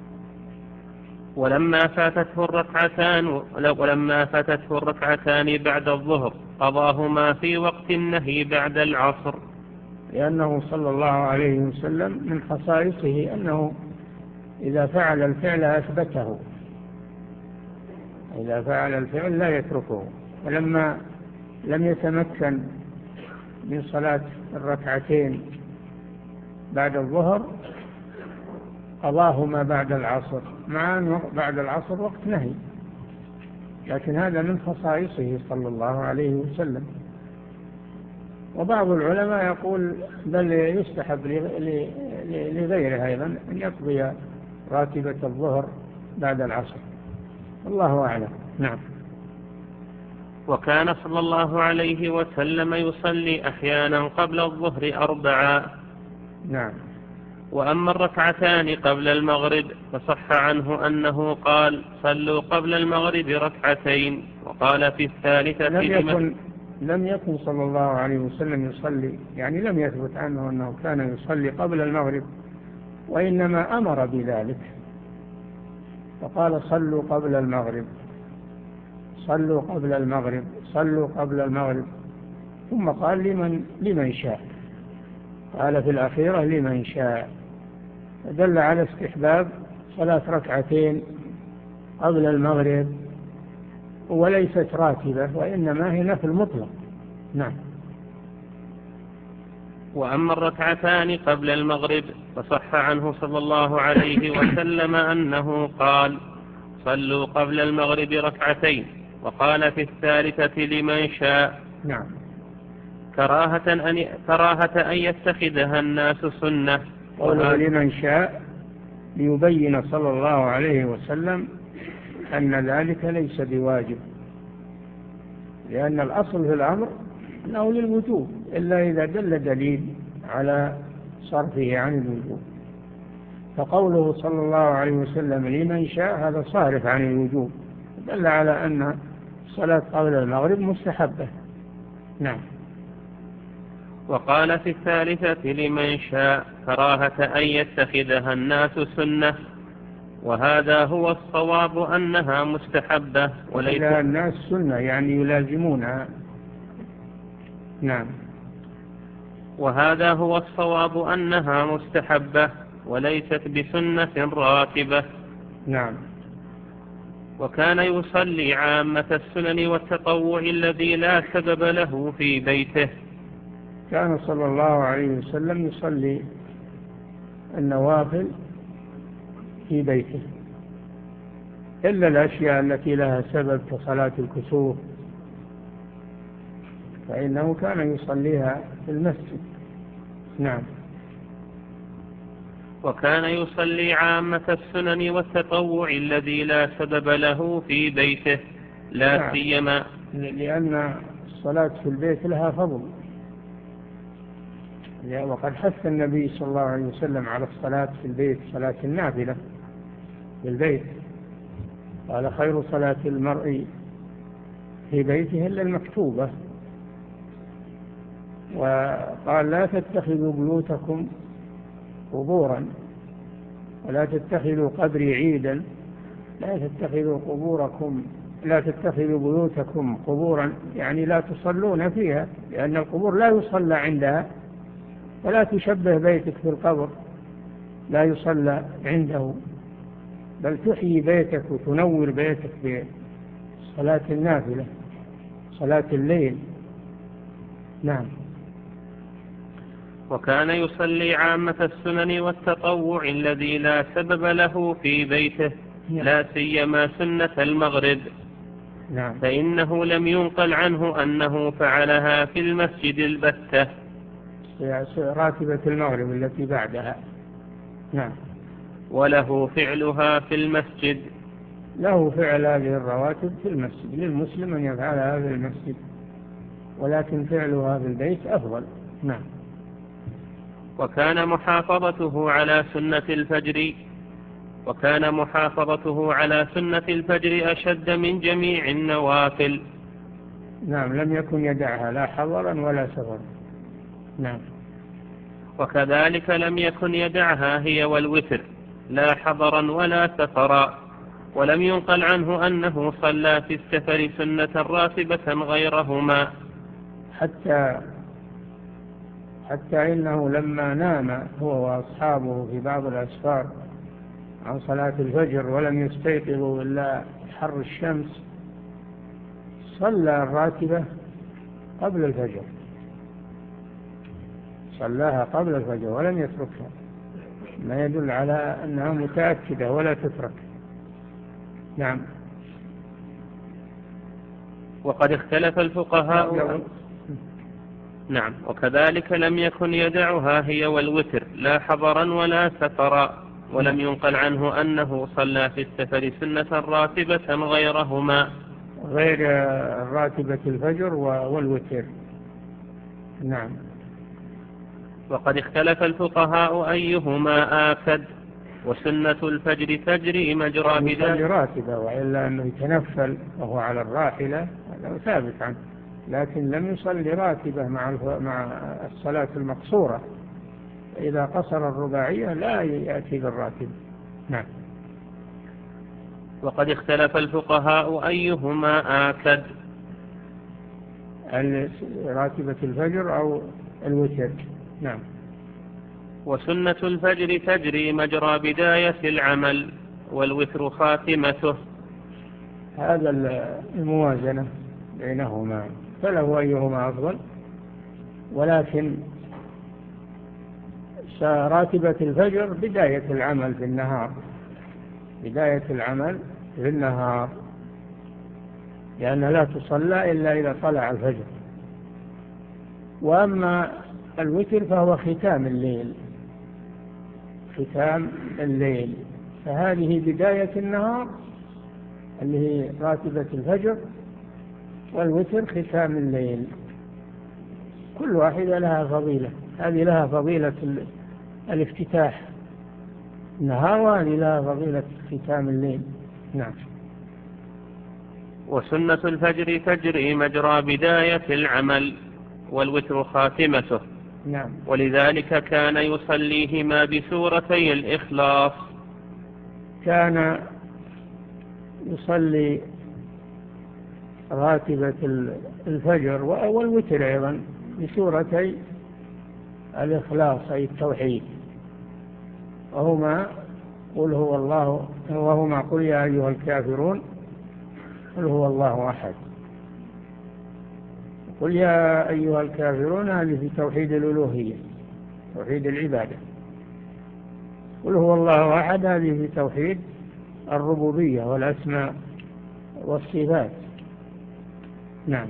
ولما فاتته الركعتان ولما فاتته الركعتان بعد الظهر قضاهما في وقت النهي بعد العصر. لأنه صلى الله عليه وسلم من خصائصه أنه إذا فعل الفعل أثبته، إذا فعل الفعل لا يتركه. ولما لم يتمكن من صلاة الركعتين بعد الظهر قضاهما بعد العصر، مع أن بعد العصر وقت نهي، لكن هذا من خصائصه صلى الله عليه وسلم. وبعض العلماء يقول بل يستحب لغيره أيضا أن يقضي راتبة الظهر بعد العصر، الله أعلم. نعم. وكان صلى الله عليه وسلم يصلي أحيانا قبل الظهر أربعا. نعم. وأما الركعتان قبل المغرب فصح عنه أنه قال صلوا قبل المغرب ركعتين، وقال في الثالثة لم لمن يكن, لم يكن صلى الله عليه وسلم يصلي، يعني لم يثبت عنه أنه كان يصلي قبل المغرب، وإنما أمر بذلك فقال صلوا قبل المغرب، صلوا قبل المغرب، صلوا قبل المغرب، ثم قال لمن, لمن شاء، قال في الأخيرة لمن شاء، دل على استحباب صلاة ركعتين قبل المغرب، وليست راتبة وإنما هي نفل مطلق. نعم. وأما الركعتان قبل المغرب فصح عنه صلى الله عليه وسلم أنه قال صلوا قبل المغرب ركعتين، وقال في الثالثة لمن شاء. نعم. كراهة أن, كراهة أن يتخذها الناس سنة. قوله لمن شاء ليبين صلى الله عليه وسلم أن ذلك ليس بواجب، لأن الأصل في الأمر أنه للوجوب إلا إذا دل دليل على صرفه عن الوجوب، فقوله صلى الله عليه وسلم لمن شاء هذا صارف عن الوجوب، دل على أن الصلاة قبل المغرب مستحبة. نعم. وقال في الثالثة لمن شاء كراهة أن يتخذها الناس سنة، وهذا هو الصواب أنها مستحبة وليس الناس سنة يعني يلازمونها. نعم. وهذا هو الصواب أنها مستحبة وليست بسنة راتبة. نعم. وكان يصلي عامة السنن والتطوع الذي لا سبب له في بيته. كان صلى الله عليه وسلم يصلي النوافل في بيته إلا الأشياء التي لها سبب كصلاة الكسوف فإنه كان يصليها في المسجد. نعم. وكان يصلي عامة السنن والتطوع الذي لا سبب له في بيته لا نعم. سيما لأن الصلاة في البيت لها فضل، وقد حث النبي صلى الله عليه وسلم على الصلاة في البيت، صلاة النافلة في البيت، قال خير صلاة المرء في بيته إلا المكتوبة، وقال لا تتخذوا بيوتكم قبورا ولا تتخذوا قبري عيدا، لا تتخذوا قبوركم لا تتخذوا بيوتكم قبورا، يعني لا تصلون فيها، لأن القبور لا يصلى عندها، فلا تشبه بيتك بالقبر لا يصلى عنده، بل تحيي بيتك وتنور بيتك بصلاة النافلة صلاة الليل. نعم. وكان يصلي عامة السنن والتطوع الذي لا سبب له في بيته لا سيما سنة المغرب. نعم. فإنه لم ينقل عنه أنه فعلها في المسجد البتة، راتبة المغرب التي بعدها. نعم. وله فعلها في المسجد، له فعل هذه الرواتب في المسجد، للمسلم أن يفعلها في المسجد، ولكن فعلها في البيت أفضل. نعم. وكان محافظته على سنة الفجر وكان محافظته على سنة الفجر أشد من جميع النوافل. نعم. لم يكن يدعها لا حضرا ولا سفرا. نعم. وكذلك لم يكن يدعها هي والوتر لا حضرا ولا سفرا، ولم ينقل عنه أنه صلى في السفر سنة راتبة غيرهما، حتى حتى إنه لما نام هو وأصحابه في بعض الأسفار عن صلاة الفجر ولم يستيقظوا إلا حر الشمس، صلى الراتبة قبل الفجر، صلاها قبل الفجر ولم يتركها، ما يدل على أنها متأكدة ولا تترك. نعم. وقد اختلف الفقهاء. نعم. وكذلك لم يكن يدعها هي والوتر لا حضرا ولا سفرا، ولم ينقل عنه أنه صلى في السفر سنة راتبة غيرهما، غير راتبة الفجر والوتر. نعم. وقد اختلف الفقهاء أيهما آكد، وسنة الفجر تجري مجرى بداية. يصلي راتبة، وإلا أنه يتنفل وهو على الراحلة هذا ثابت عنه، لكن لم يصلي راتبة مع مع الصلاة المقصورة. إذا قصر الرباعية لا يأتي بالراتبة. نعم. وقد اختلف الفقهاء أيهما آكد، راتبة الفجر أو الوتر. نعم. وسنة الفجر تجري مجرى بداية العمل، والوتر خاتمته. هذا الموازنة بينهما، فله أيهما أفضل، ولكن راتبة الفجر بداية العمل في النهار، بداية العمل في النهار، لأن لا تصلى إلا إذا طلع الفجر. وأما الوتر فهو ختام الليل، ختام الليل، فهذه بداية النهار اللي هي راتبة الفجر، والوتر ختام الليل. كل واحدة لها فضيلة، هذه لها فضيلة الافتتاح النهار، وهذه لها فضيلة ختام الليل. نعم. وسنة الفجر تجري مجرى بداية العمل، والوتر خاتمته. نعم. ولذلك كان يصليهما بسورتي الإخلاص. كان يصلي راتبة الفجر والوتر أيضا بسورتي الإخلاص أي التوحيد، وهما قل هو الله، وهما قل يا أيها الكافرون، قل هو الله أحد. قل يا أيها الكافرون هذه في توحيد الألوهية، توحيد العبادة. قل هو الله أحد هذه في توحيد الربوبية والأسماء والصفات. نعم.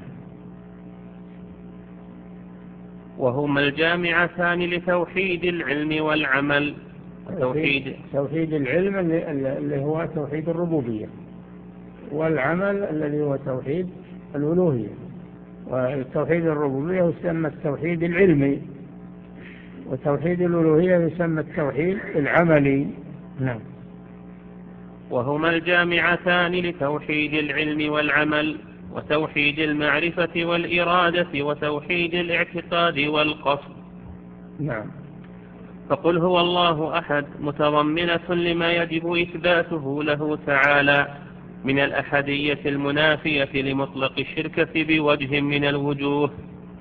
وهما الجامعتان لتوحيد العلم والعمل. توحيد, توحيد العلم اللي هو توحيد الربوبية، والعمل الذي هو توحيد الألوهية. والتوحيد الربوبية يسمى التوحيد العلمي، وتوحيد الألوهية يسمى التوحيد العملي. نعم. وهما الجامعتان لتوحيد العلم والعمل، وتوحيد المعرفة والإرادة، وتوحيد الاعتقاد والقصد. نعم. فقل هو الله أحد متضمنة لما يجب إثباته له تعالى من الأحدية المنافية لمطلق الشركة بوجه من الوجوه.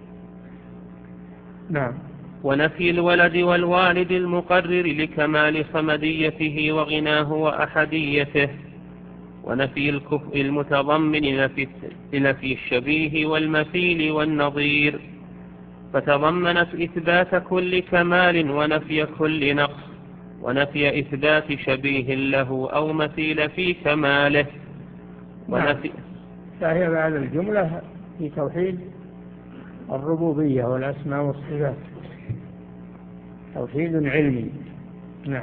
نعم. ونفي الولد والوالد المقرر لكمال صمديته وغناه وأحديته. ونفي الكفء المتضمن لنفي الشبيه والمثيل والنظير، فتضمنت إثبات كل كمال ونفي كل نقص، ونفي إثبات شبيه له أو مثيل في كماله. ونفي فهي بعد الجملة في توحيد الربوبية والأسماء والصفات، توحيد علمي. نعم.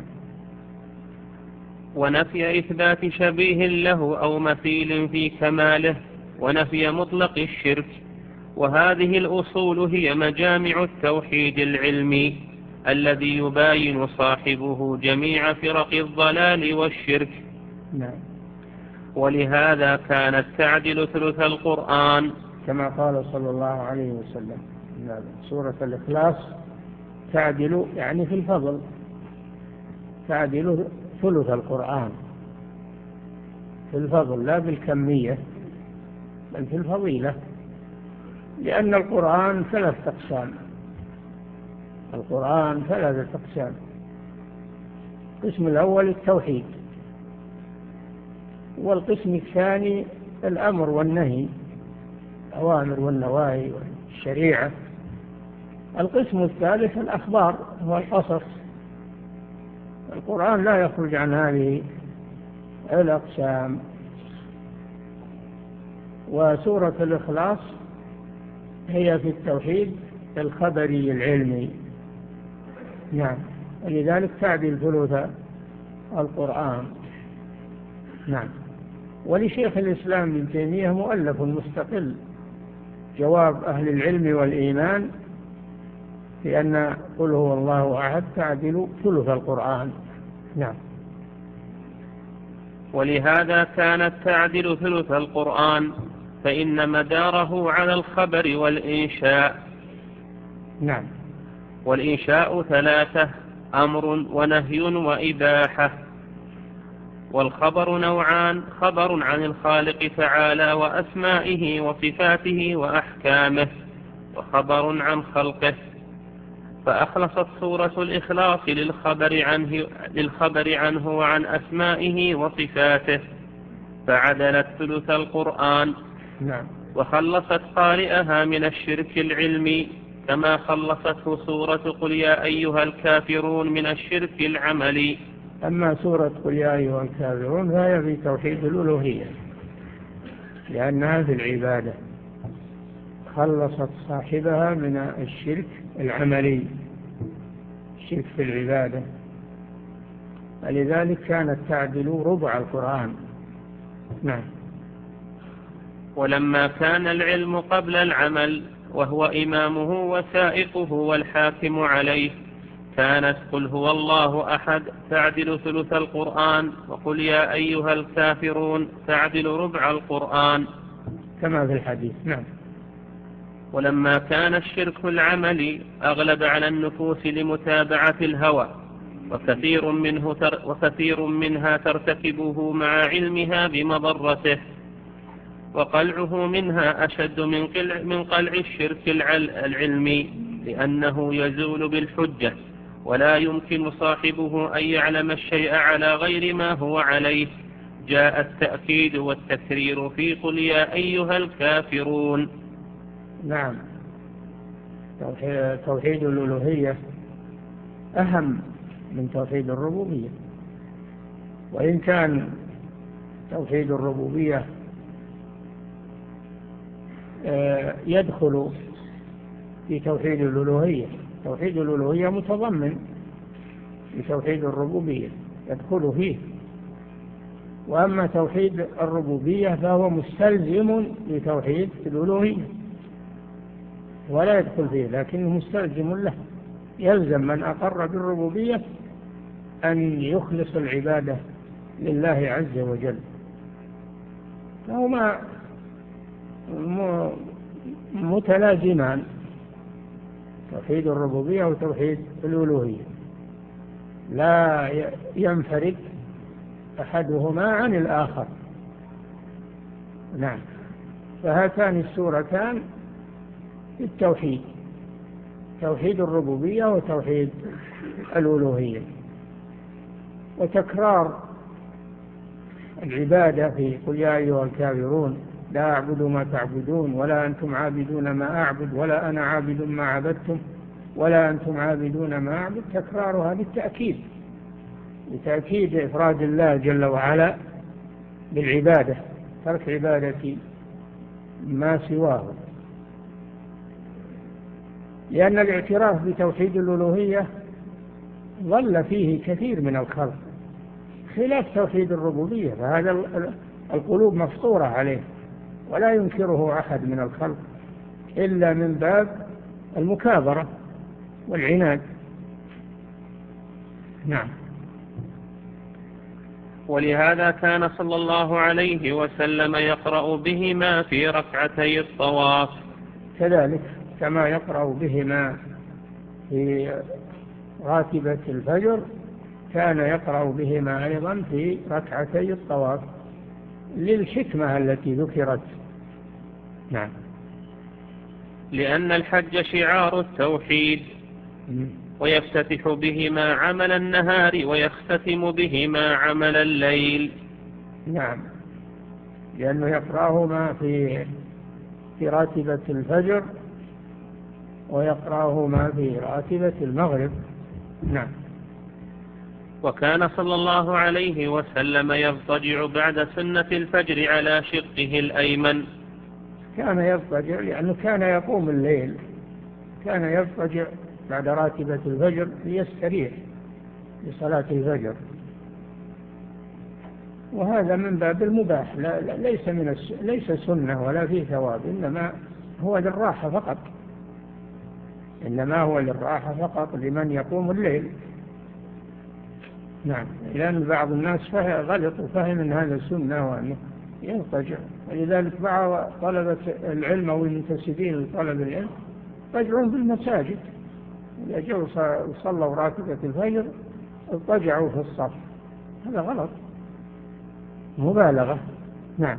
ونفي إثبات شبيه له أو مثيل في كماله، ونفي مطلق الشرك. وهذه الأصول هي مجامع التوحيد العلمي الذي يباين صاحبه جميع فرق الضلال والشرك. نعم. ولهذا كانت تعدل ثلث القرآن، كما قال صلى الله عليه وسلم سورة الإخلاص تعدل يعني في الفضل، تعدل ثلث القرآن في الفضل لا بالكمية بل في الفضيلة، لأن القرآن ثلاث أقسام، القرآن ثلاثة أقسام. القسم الأول التوحيد، والقسم الثاني الأمر والنهي، الأوامر والنواهي والشريعة. القسم الثالث الأخبار والقصص. القرآن لا يخرج عن هذه الأقسام. وسورة الإخلاص هي في التوحيد الخبري العلمي. نعم. ولذلك تعدل ثلث القرآن. نعم. ولشيخ الإسلام ابن تيمية مؤلف مستقل، جواب أهل العلم والإيمان لأن قل هو الله أحد تعدل ثلث القرآن. نعم. ولهذا كانت تعدل ثلث القرآن، فإن مداره على الخبر والإنشاء. نعم. والإنشاء ثلاثة: أمر ونهي وإباحة. والخبر نوعان: خبر عن الخالق تعالى وأسمائه وصفاته وأحكامه، وخبر عن خلقه. فأخلصت سورة الإخلاص للخبر عنه, للخبر عنه وعن أسمائه وصفاته، فعدلت ثلث القرآن. نعم. وخلصت قارئها من الشرك العلمي، كما خلصته سورة قل يا أيها الكافرون من الشرك العملي. أما سورة قل يا أيها الكافرون فهي في توحيد الألوهية، لأنها في العبادة، خلصت صاحبها من الشرك العملي، الشرك في العبادة، ولذلك كانت تعدل ربع القرآن. نعم. ولما كان العلم قبل العمل وهو إمامه وسائقه والحاكم عليه، كانت قل هو الله أحد تعدل ثلث القرآن، وقل يا أيها الكافرون تعدل ربع القرآن، كما في الحديث. نعم. ولما كان الشرك العملي أغلب على النفوس لمتابعة الهوى، وكثير, منه تر وكثير منها ترتكبه مع علمها بمضرته، وقلعه منها أشد من قلع, من قلع الشرك العلمي، لأنه يزول بالحجة، ولا يمكن صاحبه أن يعلم الشيء على غير ما هو عليه. جاء التأكيد والتكرير في قل يا أيها الكافرون. نعم. توحيد الألوهية أهم من توحيد الربوبية، وإن كان توحيد الربوبية يدخل في توحيد الألوهية. توحيد الألوهية متضمن لتوحيد الربوبية، يدخل فيه. وأما توحيد الربوبية فهو مستلزم لتوحيد الألوهية ولا يدخل فيه، لكنه مستلزم له. يلزم من أقر بالربوبية أن يخلص العبادة لله عز وجل، فهما متلازمان، توحيد الربوبية وتوحيد الألوهية، لا ينفرد أحدهما عن الآخر. نعم. فهاتان السورتان التوحيد، توحيد الربوبية وتوحيد الألوهية. وتكرار العبادة في قل يا أيها الكافرون لا أعبد ما تعبدون ولا أنتم عابدون ما أعبد ولا أنا عابد ما عبدتم ولا أنتم عابدون ما أعبد، تكرارها للتأكيد، لتأكيد إفراد الله جل وعلا بالعبادة، ترك عبادة ما سواه. لأن الاعتراف بتوحيد الألوهية ظل فيه كثير من الخلق، خلاف توحيد الربوبية، فهذا القلوب مفطورة عليه ولا ينكره أحد من الخلق إلا من باب المكابرة والعناد. نعم. ولهذا كان صلى الله عليه وسلم يقرأ بهما في ركعتي الطواف، كذلك كما يقرأ بهما في راتبة الفجر كان يقرأ بهما أيضا في ركعتي الطواف للحكمة التي ذكرت. نعم. لأن الحج شعار التوحيد، ويفتتح بهما عمل النهار ويختتم بهما عمل الليل. نعم. لأنه يقرأهما في في راتبة الفجر ويقرأهما في راتبة المغرب. نعم. وكان صلى الله عليه وسلم يضطجع بعد سنة الفجر على شقه الأيمن. كان يضطجع لأنه كان يقوم الليل، كان يضطجع بعد راتبة الفجر ليستريح لصلاة الفجر، وهذا من باب المباح، لا ليس من الس... ليس سنة ولا فيه ثواب، إنما هو للراحة فقط. إنما هو للراحة فقط لمن يقوم الليل. نعم، لأن بعض الناس غلط وفهم أن هذا سنة وأنه يضطجع، ولذلك بعض طلبة العلم أو المنتسبين لطلب العلم يضطجعون في المساجد، إذا جو صلوا راتبة الفجر اضطجعوا في الصف، هذا غلط، مبالغة. نعم.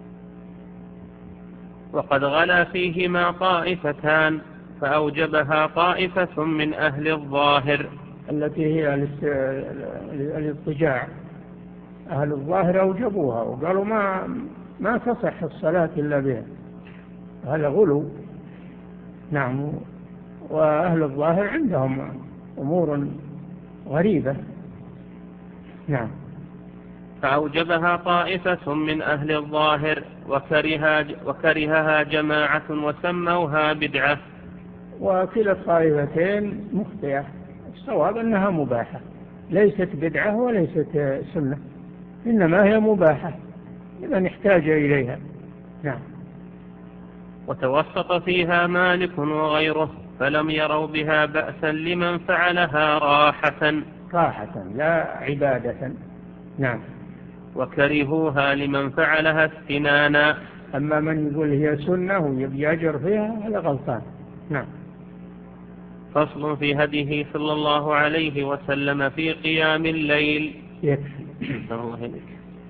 وقد غلا فيهما طائفتان فأوجبها طائفة من أهل الظاهر، التي هي الاضطجاع. أهل الظاهر أوجبوها وقالوا ما ما تصح الصلاة إلا بها، هذا غلو. نعم. وأهل الظاهر عندهم أمور غريبة. نعم. فأوجبها طائفة من أهل الظاهر وكرها وكرهها جماعة وسموها بدعة. وكلا الطائفتين مخطئة، الصواب أنها مباحة، ليست بدعة وليست سنة، إنما هي مباحة إذا احتاج إليها. نعم. وتوسط فيها مالك وغيره فلم يروا بها بأسا لمن فعلها راحة راحة لا عبادة. نعم. وكرهوها لمن فعلها استنانا. أما من يقول هي سنة ويبي أجر فيها هذا غلطان. نعم. فصل في هديه صلى الله عليه وسلم في قيام الليل. يكفي. الله إليك.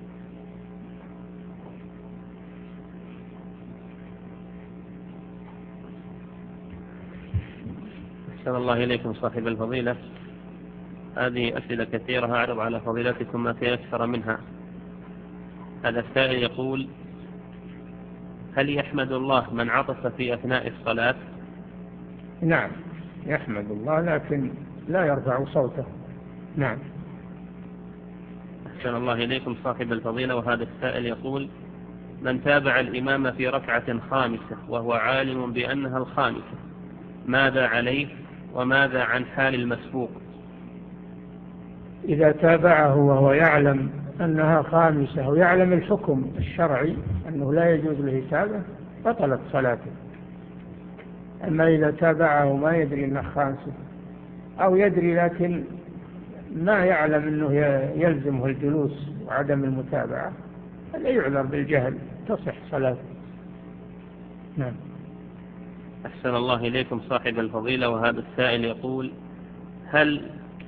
أحسن الله إليكم صاحب الفضيلة. هذه أسئلة كثيرة أعرض على فضيلتكم ما تيسر منها. هذا السائل يقول: هل يحمد الله من عطس في أثناء الصلاة؟ نعم يحمد الله لكن لا يرفع صوته. نعم. أحسن الله إليكم صاحب الفضيلة. وهذا السائل يقول: من تابع الإمام في ركعة خامسة وهو عالم بأنها الخامسة ماذا عليه وماذا عن حال المسبوق؟ إذا تابعه وهو يعلم أنها خامسة ويعلم الحكم الشرعي أنه لا يجوز له تابعه بطلت صلاته. أما إذا تابعه ما يدري أنها خامسة أو يدري لكن ما يعلم أنه يلزمه الجلوس وعدم المتابعة هذا يعذر بالجهل تصح صلاته. نعم. أحسن الله إليكم صاحب الفضيلة. وهذا السائل يقول: هل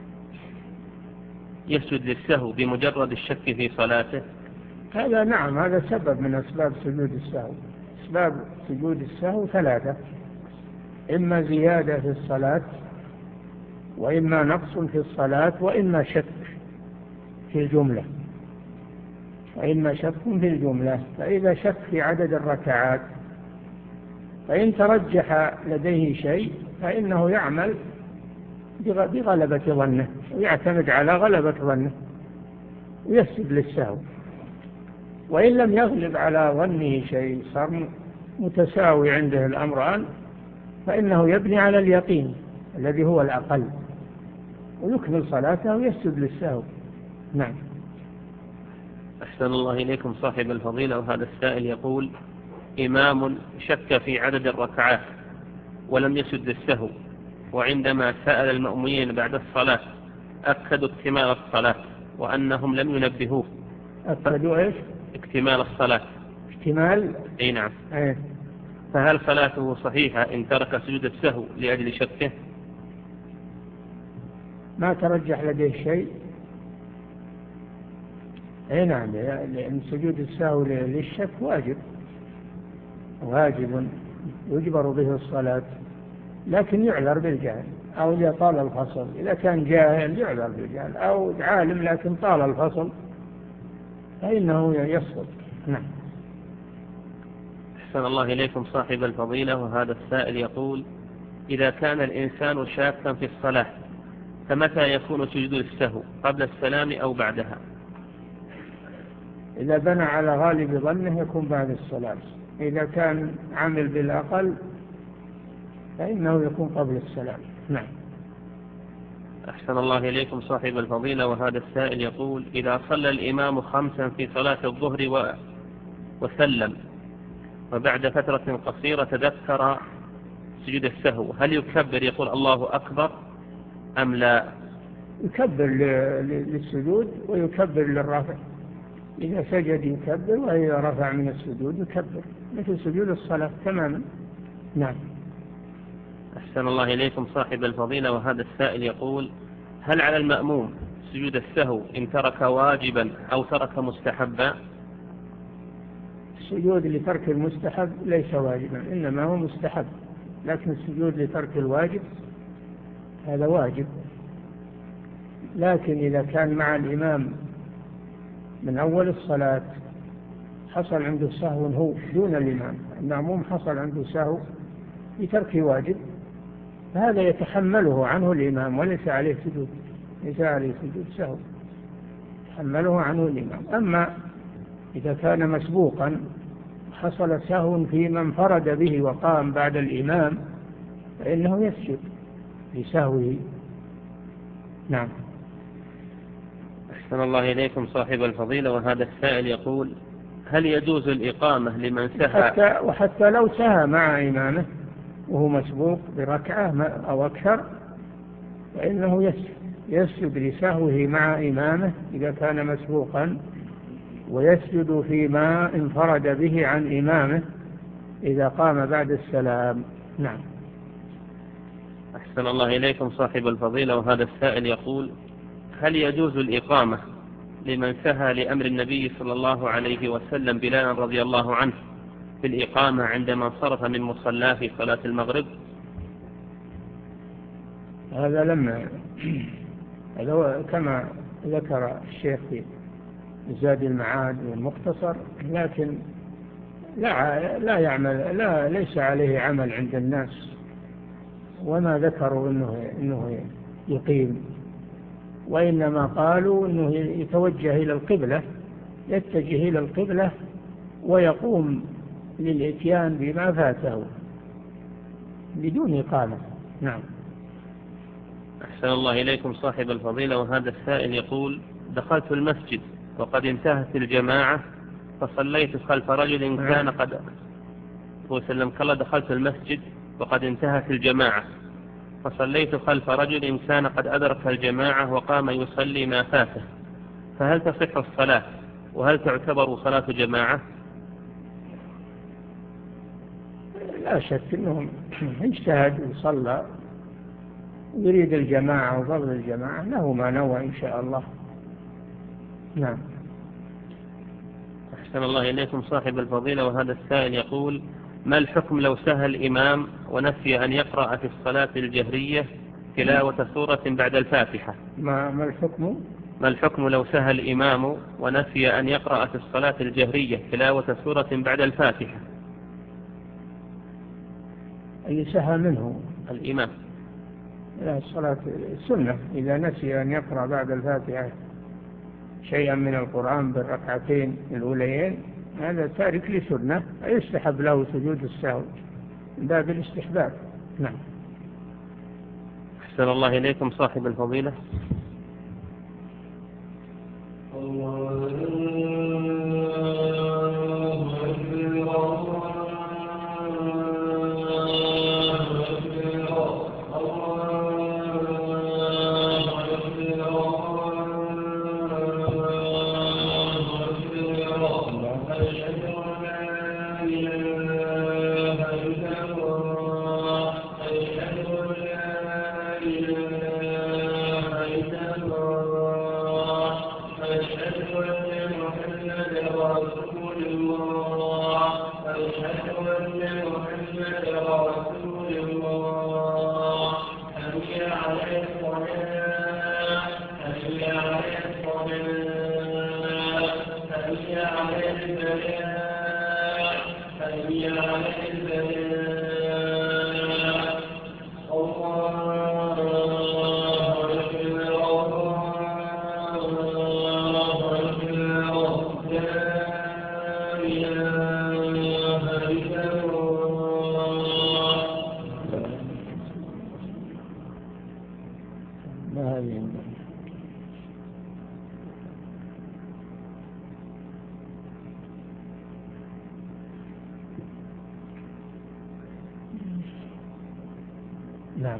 يسجد للسهو بمجرد الشك في صلاته؟ هذا نعم هذا سبب من أسباب سجود السهو. أسباب سجود السهو ثلاثة: إما زيادة في الصلاة، وإما نقص في الصلاة، وإما شك في الجملة وإما شك في الجملة. فإذا شك في عدد الركعات فإن ترجح لديه شيء فإنه يعمل بغلبة ظنه ويعتمد على غلبة ظنه ويسجد للسهو. وإن لم يغلب على ظنه شيء صار متساوي عنده الأمران فإنه يبني على اليقين الذي هو الأقل ويكمل صلاته ويسجد للسهو. نعم. أحسن الله إليكم صاحب الفضيلة. وهذا السائل يقول: إمام شك في عدد الركعات ولم يسجد للسهو، وعندما سأل المأمومين بعد الصلاة أكدوا اكتمال الصلاة وأنهم لم ينبهوه. أكدوا إيش؟ اكتمال الصلاة. اكتمال؟ أي نعم. أيه. فهل صلاته صحيحة إن ترك سجود السهو لأجل شكه؟ ما ترجح لديه شيء. أي نعم، لأن سجود السهو للشك واجب واجب يجبر به الصلاة، لكن يعذر بالجهل أو إذا طال الفصل. إذا كان جاهل يعذر بالجهل، أو عالم لكن طال الفصل فإنه يسقط. نعم. أحسن الله إليكم صاحب الفضيلة. وهذا السائل يقول: إذا كان الإنسان شاكا في الصلاة فمتى يكون سجود السهو، قبل السلام أو بعدها؟ إذا بنى على غالب ظنه يكون بعد الصلاة. إذا كان عمل بالأقل فإنه يكون قبل السلام. نعم. أحسن الله إليكم صاحب الفضيلة. وهذا السائل يقول: إذا صلى الإمام خمسا في صلاة الظهر و... وسلم وبعد فترة قصيرة تذكر سجود السهو هل يكبر يقول الله أكبر أم لا؟ يكبر للسجود ويكبر للرفع، إذا سجد يكبر وإذا رفع من السجود يكبر، مثل سجود الصلاة تماما. نعم. أحسن الله إليكم صاحب الفضيلة، وهذا السائل يقول: هل على المأموم سجود السهو إن ترك واجبا أو ترك مستحبا؟ السجود لترك المستحب ليس واجبا، إنما هو مستحب، لكن السجود لترك الواجب هذا واجب. لكن إذا كان مع الإمام من أول الصلاة حصل عنده سهو هو دون الإمام، المأموم حصل عنده سهو لترك واجب، فهذا يتحمله عنه الإمام وليس عليه سجود، ليس عليه سجود سهو، يتحمله عنه الإمام. أما إذا كان مسبوقا حصل سهو في من انفرد به وقام بعد الإمام فإنه يسجد لسهوه. نعم. أحسن الله إليكم صاحب الفضيلة، وهذا السائل يقول: هل يجوز الإقامة لمن سهى؟ حتى وحتى لو سهى مع إمامه وهو مسبوق بركعة أو أكثر فإنه يسجد يسجد لسهوه مع إمامه إذا كان مسبوقا، ويسجد فيما انفرد به عن إمامه إذا قام بعد السلام. نعم. أحسن الله إليكم صاحب الفضيلة، وهذا السائل يقول: هل يجوز الإقامة لمن سهى لأمر النبي صلى الله عليه وسلم بلالا رضي الله عنه في الإقامة عندما انصرف من مصلاه في صلاة المغرب؟ هذا لما هذا كما ذكر الشيخ في زاد المعاد والمختصر، لكن لا لا يعمل لا ليس عليه عمل عند الناس، وما ذكروا انه انه يقيم، وانما قالوا انه يتوجه الى القبلة، يتجه الى القبلة ويقوم للإتيان بما فاته بدون إقامة. نعم. أحسن الله إليكم صاحب الفضيلة، وهذا السائل يقول: دخلت المسجد وقد انتهت الجماعة فصليت خلف رجل كان قد وسلم قال دخلت المسجد وقد انتهت الجماعة فصليت خلف رجل كان قد أدرك الجماعة وقام يصلي ما فاته، فهل تصح الصلاة وهل تعتبر صلاة جماعة؟ لا شك أنهم اجتهد وصلى يريد الجماعة وفضل الجماعة، له ما نوى إن شاء الله. نعم. أحسن الله إليكم صاحب الفضيلة، وهذا السائل يقول: ما الحكم لو سهى الإمام ونسي أن يقرأ في الصلاة الجهرية تلاوة سورة بعد الفاتحة؟ ما, ما الحكم ما الحكم لو سهى الإمام ونسي أن يقرأ في الصلاة الجهرية تلاوة سورة بعد الفاتحة؟ أي سهى منه الإمام؟ لا، الصلاة السنة إذا نسي أن يقرأ بعد الفاتحة شيئا من القرآن بالركعتين الأوليين هذا تارك لسنة، يستحب له سجود السهو من باب الاستحباب. نعم. أحسن الله إليكم صاحب الفضيلة. أشهد أن نعم.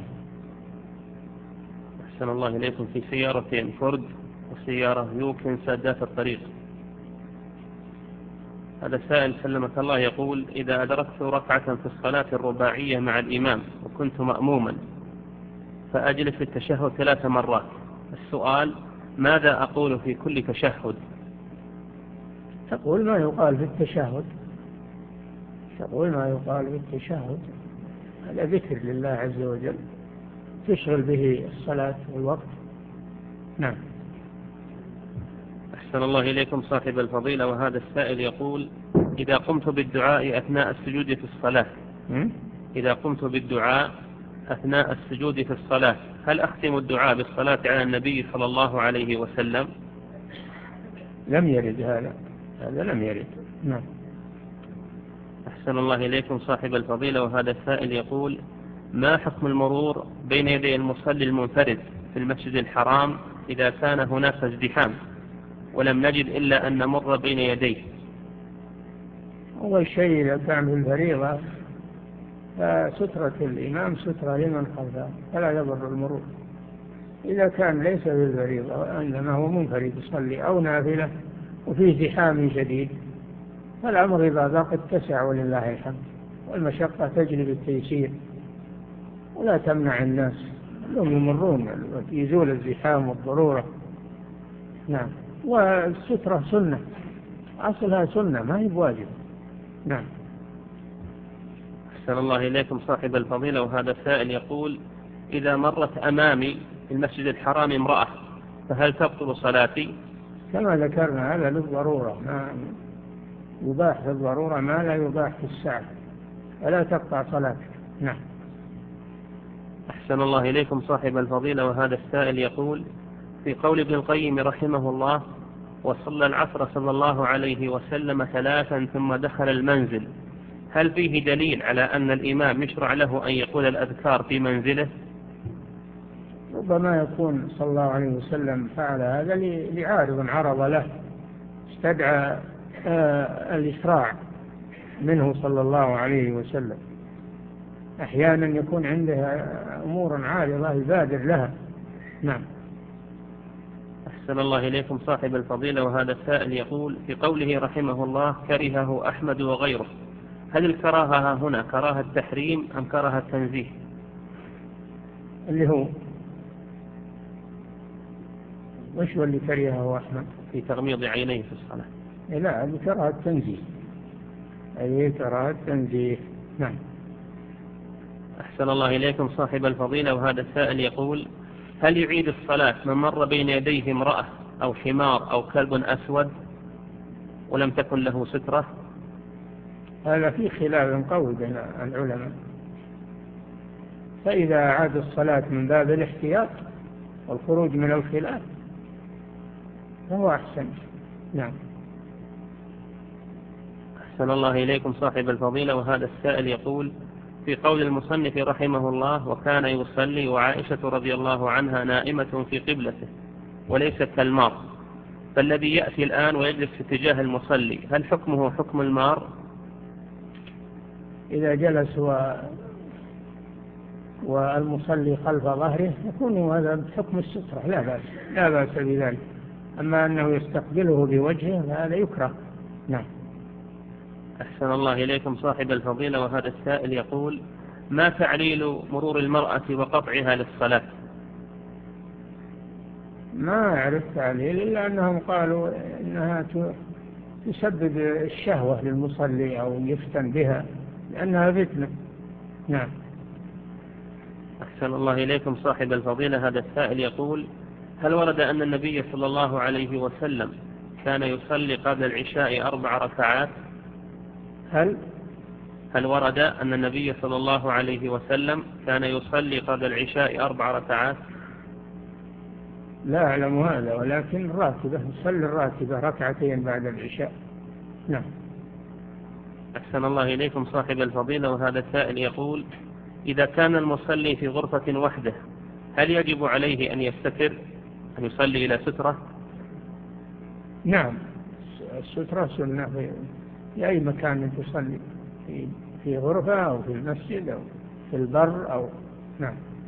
أحسن الله إليكم. في سيارتين فورد وسيارة يوكن سادات الطريق. هذا سائل سلمك الله يقول: إذا أدركت ركعة في الصلاة الرباعية مع الإمام وكنت مأموما فأجلس في التشهد ثلاث مرات، السؤال: ماذا أقول في كل تشهد؟ تقول ما يقال في التشهد، تقول ما يقال في التشهد، هذا ذكر لله عز وجل تشغل به الصلاة والوقت. نعم. أحسن الله إليكم صاحب الفضيلة. وهذا السائل يقول: إذا قمت بالدعاء أثناء السجود في الصلاة إذا قمت بالدعاء أثناء السجود في الصلاة هل أختم الدعاء بالصلاة على النبي صلى الله عليه وسلم؟ لم يرد هذا، هذا لم يرد. نعم. أحسن الله إليكم صاحب الفضيلة. وهذا السائل يقول: ما حكم المرور بين يدي المصلي المنفرد في المسجد الحرام إذا كان هناك ازدحام ولم نجد إلا أن نمر بين يديه؟ أول شيء إذا كان في الفريضة فسترة الإمام سترة لمن خلفه فلا يضر المرور. إذا كان ليس في الفريضة وإنما هو منفرد يصلي أو نافلة وفيه زحام شديد فالأمر إذا ضاق اتسع ولله الحمد، والمشقة تجلب التيسير ولا تمنع الناس لهم يمرون يزول الزحام والضرورة. نعم. والسترة سنة، أصلها سنة ما هي بواجب. نعم. أحسن الله إليكم صاحب الفضيلة. وهذا السائل يقول: إذا مرت أمامي في المسجد الحرام امرأة فهل تبطل صلاتي؟ كما ذكرنا هذا للضرورة، ما يباح في الضرورة ما لا يباح في السعة، فلا تقطع صلاتك. نعم. أحسن الله إليكم صاحب الفضيلة. وهذا السائل يقول: في قول ابن القيم رحمه الله: وصلى العصر صلى الله عليه وسلم ثلاثا ثم دخل المنزل، هل فيه دليل على أن الإمام يشرع له أن يقول الأذكار في منزله؟ ربما يكون صلى الله عليه وسلم فعل هذا لعارض عرض له استدعى آه الإسراع منه صلى الله عليه وسلم. أحيانا يكون عنده أمور عارضة يبادر لها. نعم. أحسن الله إليكم صاحب الفضيلة. وهذا السائل يقول: في قوله رحمه الله: كرهه أحمد وغيره، هل الكراهة هنا كراهة تحريم أم كراهة تنزيه؟ اللي هو وش اللي كرهه أحمد؟ في تغميض عينيه في الصلاة. لا، هذه كراهة تنزيه، هذه كراهة تنزيه. نعم. أحسن الله إليكم صاحب الفضيلة. وهذا السائل يقول: هل يعيد الصلاة من مر بين يديه امرأة أو حمار أو كلب أسود ولم تكن له سترة؟ هذا في خلاف قوي بين العلماء، فإذا أعاد الصلاة من باب الاحتياط والخروج من الخلاف فهو أحسن. نعم. أحسن الله إليكم صاحب الفضيلة. وهذا السائل يقول: في قول المصنف رحمه الله: وكان يصلي وعائشة رضي الله عنها نائمة في قبلته وليس كالمار، فالذي يأتي الآن ويجلس في اتجاه المصلي هل حكمه حكم المار؟ إذا جلس و... والمصلي خلف ظهره يكون هذا بحكم السترة، لا بأس لا بأس بذلك. أما أنه يستقبله بوجهه فهذا يكره. نعم. أحسن الله إليكم صاحب الفضيلة. وهذا السائل يقول: ما تعليل مرور المرأة وقطعها للصلاة؟ ما أعرف تعليل إلا أنهم قالوا إنها تسبب الشهوة للمصلي أو يفتن بها لأنها فتنة. نعم. أحسن الله إليكم صاحب الفضيلة. هذا السائل يقول: هل ورد أن النبي صلى الله عليه وسلم كان يصلي قبل العشاء أربع ركعات؟ هل هل ورد أن النبي صلى الله عليه وسلم كان يصلي قبل العشاء أربع ركعات؟ لا أعلم هذا، ولكن الراتبة يصلي الراتبة ركعتين بعد العشاء. نعم. أحسن الله إليكم صاحب الفضيلة. وهذا السائل يقول: إذا كان المصلي في غرفة وحده هل يجب عليه أن يستتر أن يصلي إلى سترة؟ نعم، السترة سنة في أي مكان تصلي، في في غرفة أو في المسجد أو في البر أو. نعم.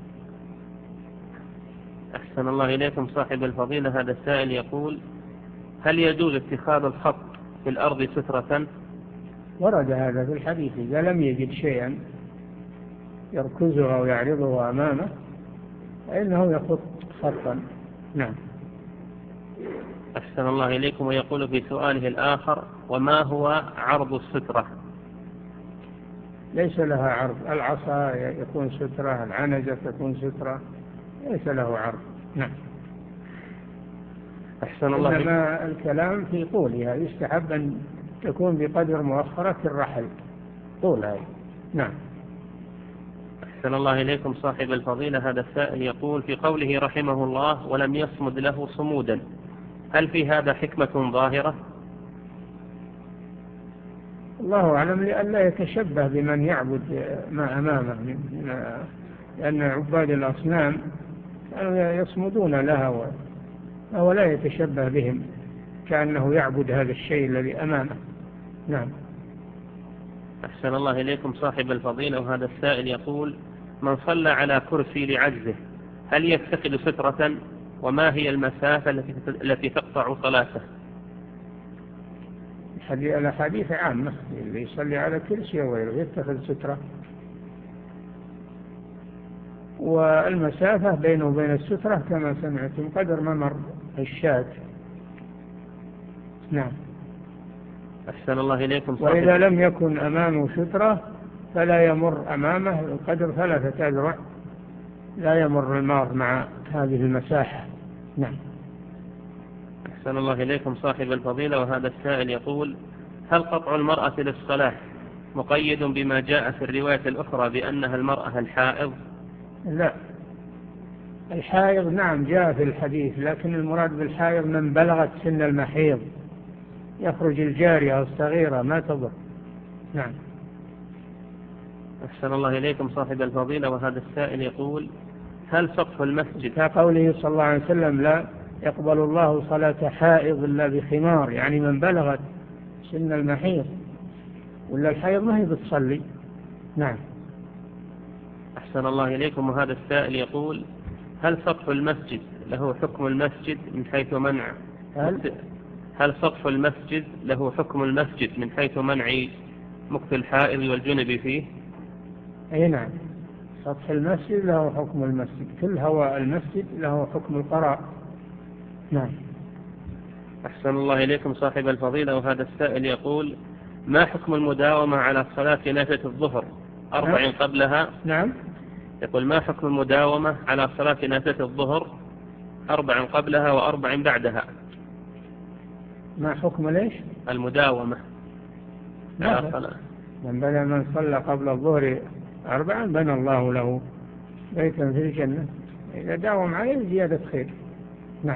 أحسن الله إليكم صاحب الفضيلة. هذا السائل يقول: هل يجوز اتخاذ الخط في الأرض سترة؟ ورد هذا في الحديث، إذا لم يجد شيئا يركزه أو يعرضه أمامه فإنه يخط خطا. نعم. أحسن الله إليكم. ويقول في سؤاله الآخر: وما هو عرض السترة؟ ليس لها عرض، العصا يكون سترة، العنزة تكون سترة، ليس له عرض. نعم. أحسن الله. إنما الكلام في طولها، يستحب أن تكون بقدر مؤخرة الرحل طولها. نعم. أحسن الله إليكم صاحب الفضيلة. هذا السائل يقول: في قوله رحمه الله ولم يصمد له صمودا، هل في هذا حكمة ظاهرة؟ الله أعلم، لئلا يتشبه بمن يعبد ما أمامه، لأن عباد الأصنام يصمدون لها وهو لا يتشبه بهم كأنه يعبد هذا الشيء الذي أمامه. نعم. أحسن الله إليكم صاحب الفضيلة. وهذا السائل يقول: من صلى على كرسي لعجزه هل يفتقد سترة؟ وما هي المسافة التي تقطع صلاته؟ الحديث عامة، اللي يصلي على كرسي وغيره يتخذ سترة، والمسافة بينه وبين السترة كما سمعتم قدر ممر الشاة. نعم. أحسن الله إليكم صاحب. وإذا لم يكن أمامه سترة فلا يمر أمامه قدر ثلاثة أذرع، لا يمر المار مع هذه المساحة. نعم. أحسن الله إليكم صاحب الفضيلة. وهذا السائل يقول: هل قطع المرأة للصلاة مقيد بما جاء في الرواية الأخرى بأنها المرأة الحائض؟ لا، الحائض نعم جاء في الحديث، لكن المراد بالحائض من بلغت سن المحيض، يخرج الجارية الصغيرة ما تضر. نعم. أحسن الله إليكم صاحب الفضيلة. وهذا السائل يقول: هل سقف المسجد كقوله صلى الله عليه وسلم: لا يقبل الله صلاة حائض إلا بخمار، يعني من بلغت سن المحيض، ولا الحائض ما هي بتصلي. نعم. أحسن الله إليكم. وهذا السائل يقول: هل سقف المسجد له حكم المسجد من حيث منع هل, هل سقف المسجد له حكم المسجد من حيث منع مكث الحائض والجنب فيه؟ أي نعم، سطح المسجد له حكم المسجد، كل هواء المسجد له حكم القراء. نعم. أحسن الله إليكم صاحب الفضيلة. وهذا السائل يقول: ما حكم المداومة على صلاة نافلة الظهر أربع نعم. قبلها؟ نعم. يقول: ما حكم المداومة على صلاة نافلة الظهر أربع قبلها وأربع بعدها؟ ما حكم ليش؟ المداومة على صلاة. من بنى من صلى قبل الظهر أربعا بنى الله له بيتا في الجنة، إذا داوم عليه زيادة خير. نعم.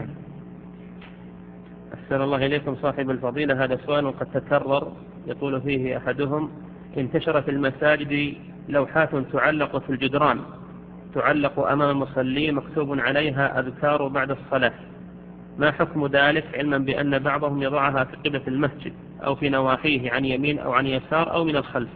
أحسن الله إليكم صاحب الفضيلة. هذا سؤال قد تكرر، يقول فيه أحدهم: انتشر في المساجد لوحات تعلق في الجدران، تعلق أمام المصلين مكتوب عليها أذكار بعد الصلاة، ما حكم ذلك علما بأن بعضهم يضعها في قبلة المسجد أو في نواحيه عن يمين أو عن يسار أو من الخلف؟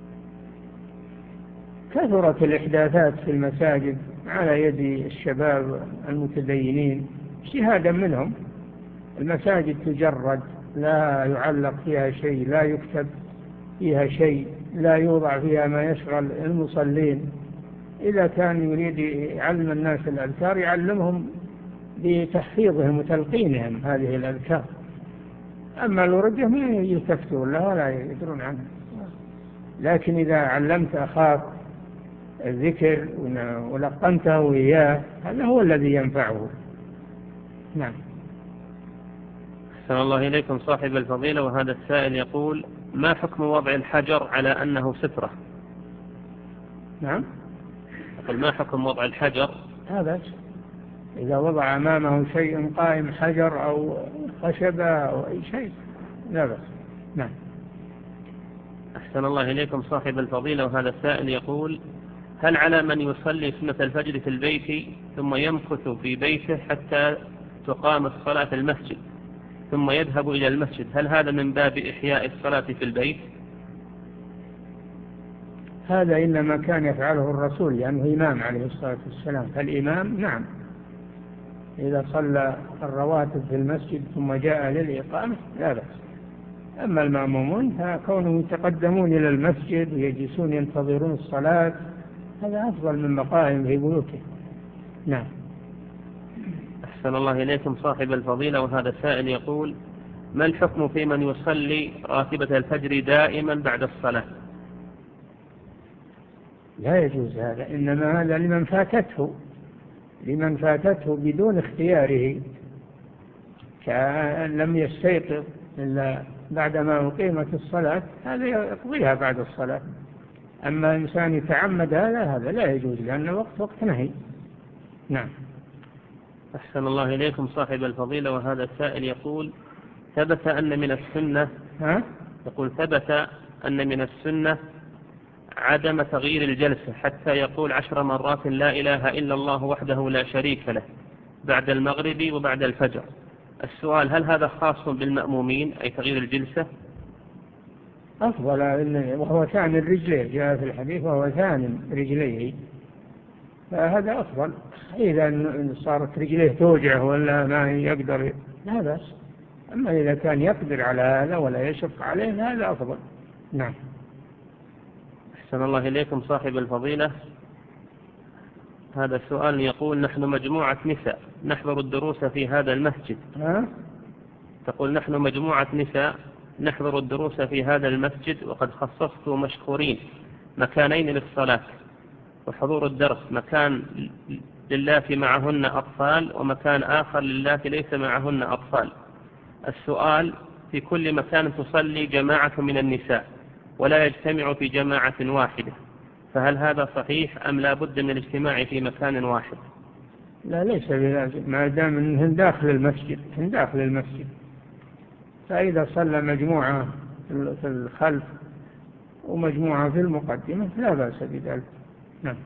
كثرت الإحداثات في المساجد على يد الشباب المتدينين اجتهادا منهم، المساجد تجرد، لا يعلق فيها شيء، لا يكتب فيها شيء، لا يوضع فيها ما يشغل المصلين. إذا كان يريد يعلم الناس الأذكار يعلمهم بتحفيظهم وتلقينهم هذه الأذكار، أما الورقة ما يلتفتون لها ولا يدرون عنها. لكن إذا علمت أخاك الذكر ولقنته إياه هذا هو الذي ينفعه. نعم. أحسن الله إليكم صاحب الفضيلة. وهذا السائل يقول: ما حكم وضع الحجر على أنه سترة؟ نعم. يقول: ما حكم وضع الحجر؟ هذا إذا وضع أمامه شيء قائم، حجر أو خشبة أو أي شيء لا بأس. نعم. أحسن الله إليكم صاحب الفضيلة. وهذا السائل يقول: هل على من يصلي سنة الفجر في البيت ثم يمكث في بيته حتى تقام الصلاة في المسجد ثم يذهب إلى المسجد، هل هذا من باب إحياء الصلاة في البيت؟ هذا إنما كان يفعله الرسول لأنه إمام عليه الصلاة والسلام، فالإمام نعم إذا صلى الرواتب في المسجد ثم جاء للإقامة لا بأس. أما المأمومون فكونهم يتقدمون إلى المسجد ويجلسون ينتظرون الصلاة هذا أفضل من بقائهم في بيوتهم. نعم. أحسن الله إليكم صاحب الفضيلة، وهذا سائل يقول: ما الحكم في من يصلي راتبة الفجر دائما بعد الصلاة؟ لا يجوز هذا، إنما هذا لمن فاتته لمن فاتته بدون اختياره، كأن لم يستيقظ إلا بعدما أقيمت الصلاة هذا يقضيها بعد الصلاة. أما إنسان يتعمد هذا هذا لا يجوز، لأن الوقت وقت نهي. نعم. أحسن الله إليكم صاحب الفضيلة، وهذا السائل يقول: ثبت أن من السنة ها؟ يقول ثبت أن من السنة عدم تغيير الجلسة حتى يقول عشر مرات لا إله إلا الله وحده لا شريك له بعد المغرب وبعد الفجر. السؤال: هل هذا خاص بالمأمومين أي تغيير الجلسة؟ أفضل، وهو ثاني الرجلين، جاء في الحديث وهو ثاني رجليه، فهذا أفضل. إذا صارت رجليه توجع ولا ما يقدر لا بأس، أما إذا كان يقدر على هذا ولا يشق عليه هذا أفضل. نعم. أحسن الله إليكم صاحب الفضيلة، هذا السؤال يقول: نحن مجموعة نساء نحضر الدروس في هذا المسجد. ها؟ تقول: نحن مجموعة نساء نحضر الدروس في هذا المسجد، وقد خصصت مشكورين مكانين للصلاة وحضور الدرس، مكان للاتي معهن أطفال ومكان آخر للاتي ليس معهن أطفال. السؤال: في كل مكان تصلي جماعة من النساء ولا يجتمع في جماعة واحدة، فهل هذا صحيح أم لا بد من الاجتماع في مكان واحد؟ لا، ليس بلازم، ما دام انهم داخل المسجد هم داخل المسجد، فإذا صلى مجموعة في الخلف ومجموعة في المقدمة لا بأس بذلك. نعم.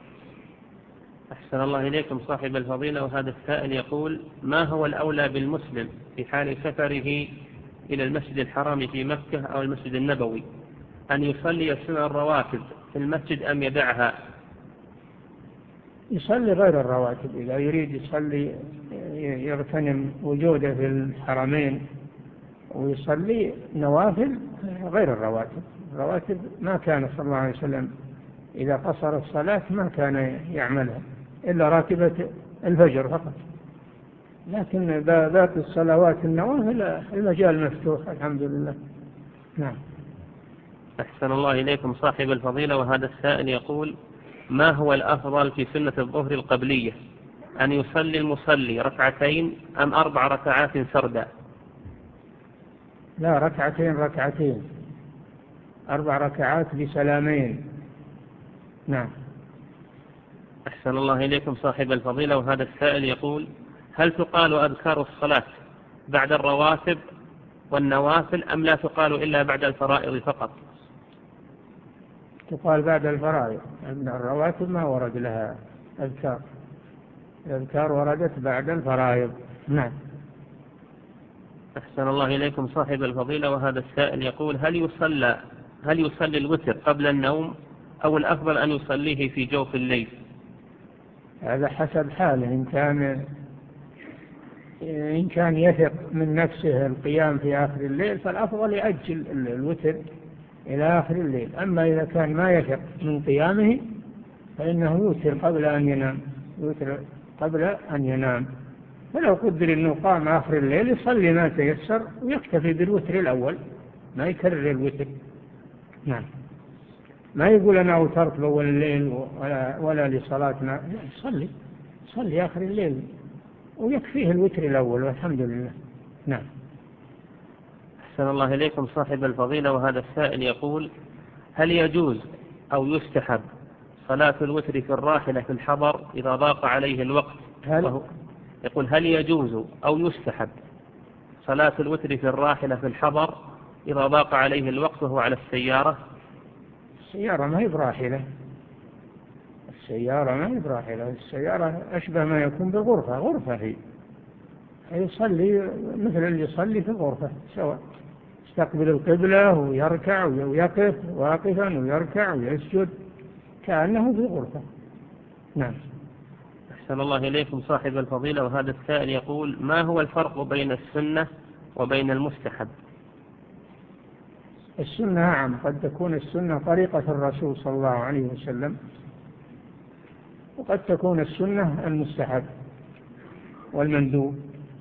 أحسن الله إليكم صاحب الفضيلة، وهذا السائل يقول: ما هو الأولى بالمسلم في حال سفره إلى المسجد الحرام في مكة أو المسجد النبوي، أن يصلي السنن الرواتب في المسجد أم يدعها؟ يصلي غير الرواتب، إذا يريد يصلي يغتنم وجوده في الحرمين ويصلي نوافل غير الرواتب. الرواتب ما كان صلى الله عليه وسلم إذا قصر الصلاة ما كان يعملها إلا راتبة الفجر فقط، لكن باقي الصلوات النوافل المجال مفتوح الحمد لله. نعم. أحسن الله إليكم صاحب الفضيلة، وهذا السائل يقول: ما هو الأفضل في سنة الظهر القبلية، أن يصلي المصلي ركعتين أم أربع ركعات سردا؟ لا، ركعتين ركعتين أربع ركعات بسلامين. نعم. أحسن الله إليكم صاحب الفضيلة، وهذا السائل يقول: هل تقال أذكار الصلاة بعد الرواتب والنوافل أم لا تقال إلا بعد الفرائض فقط؟ تقال بعد الفرائض، أن الرواتب ما ورد لها أذكار، الأذكار وردت بعد الفرائض. نعم. أحسن الله إليكم صاحب الفضيلة، وهذا السائل يقول: هل يصلى هل يصلي الوتر قبل النوم أو الأفضل أن يصليه في جوف الليل؟ هذا حسب حاله، إن كان إن كان يثق من نفسه القيام في آخر الليل فالأفضل يأجل الوتر إلى آخر الليل، أما إذا كان ما يثق من قيامه فإنه يوتر قبل أن ينام يوتر قبل أن ينام فلو قدر أنه قام آخر الليل يصلي ما تيسر ويكتفي بالوتر الأول، ما يكرر الوتر. نعم. ما يقول أنا أوترت بأول الليل ولا, ولا لصلاتنا، يصلي يصلي آخر الليل ويكفيه الوتر الأول والحمد لله. نعم. أحسن الله إليكم صاحب الفضيلة، وهذا السائل يقول: هل يجوز أو يستحب صلاة الوتر في الراحلة في الحضر إذا ضاق عليه الوقت؟ هل يقول: هل يجوز أو يستحب صلاة الوتر في الراحلة في الحضر إذا ضاق عليه الوقت وهو على السيارة؟ السيارة ما هي براحلة، السيارة ما هي براحلة، السيارة أشبه ما يكون بالغرفة، غرفة هي يصلي مثل اللي يصلي في الغرفة سواء، يستقبل القبلة ويركع ويقف واقفا ويركع ويسجد كأنه في غرفة. نعم. أحسن أحسن الله إليكم صاحب الفضيلة، وهذا السائل يقول: ما هو الفرق بين السنة وبين المستحب؟ السنة أعم، قد تكون السنة طريقة الرسول صلى الله عليه وسلم، وقد تكون السنة المستحب والمندوب،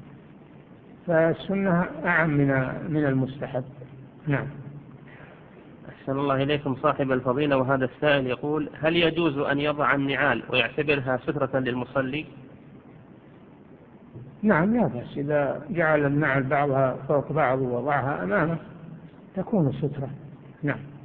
فالسنة أعم من من المستحب. نعم. أحسن الله إليكم صاحب الفضيلة، وهذا السائل يقول: هل يجوز أن يضع النعال ويعتبرها سترة للمصلي؟ نعم لا بأس، إذا جعل النعل بعضها فوق بعض ووضعها أمامه تكون سترة. نعم.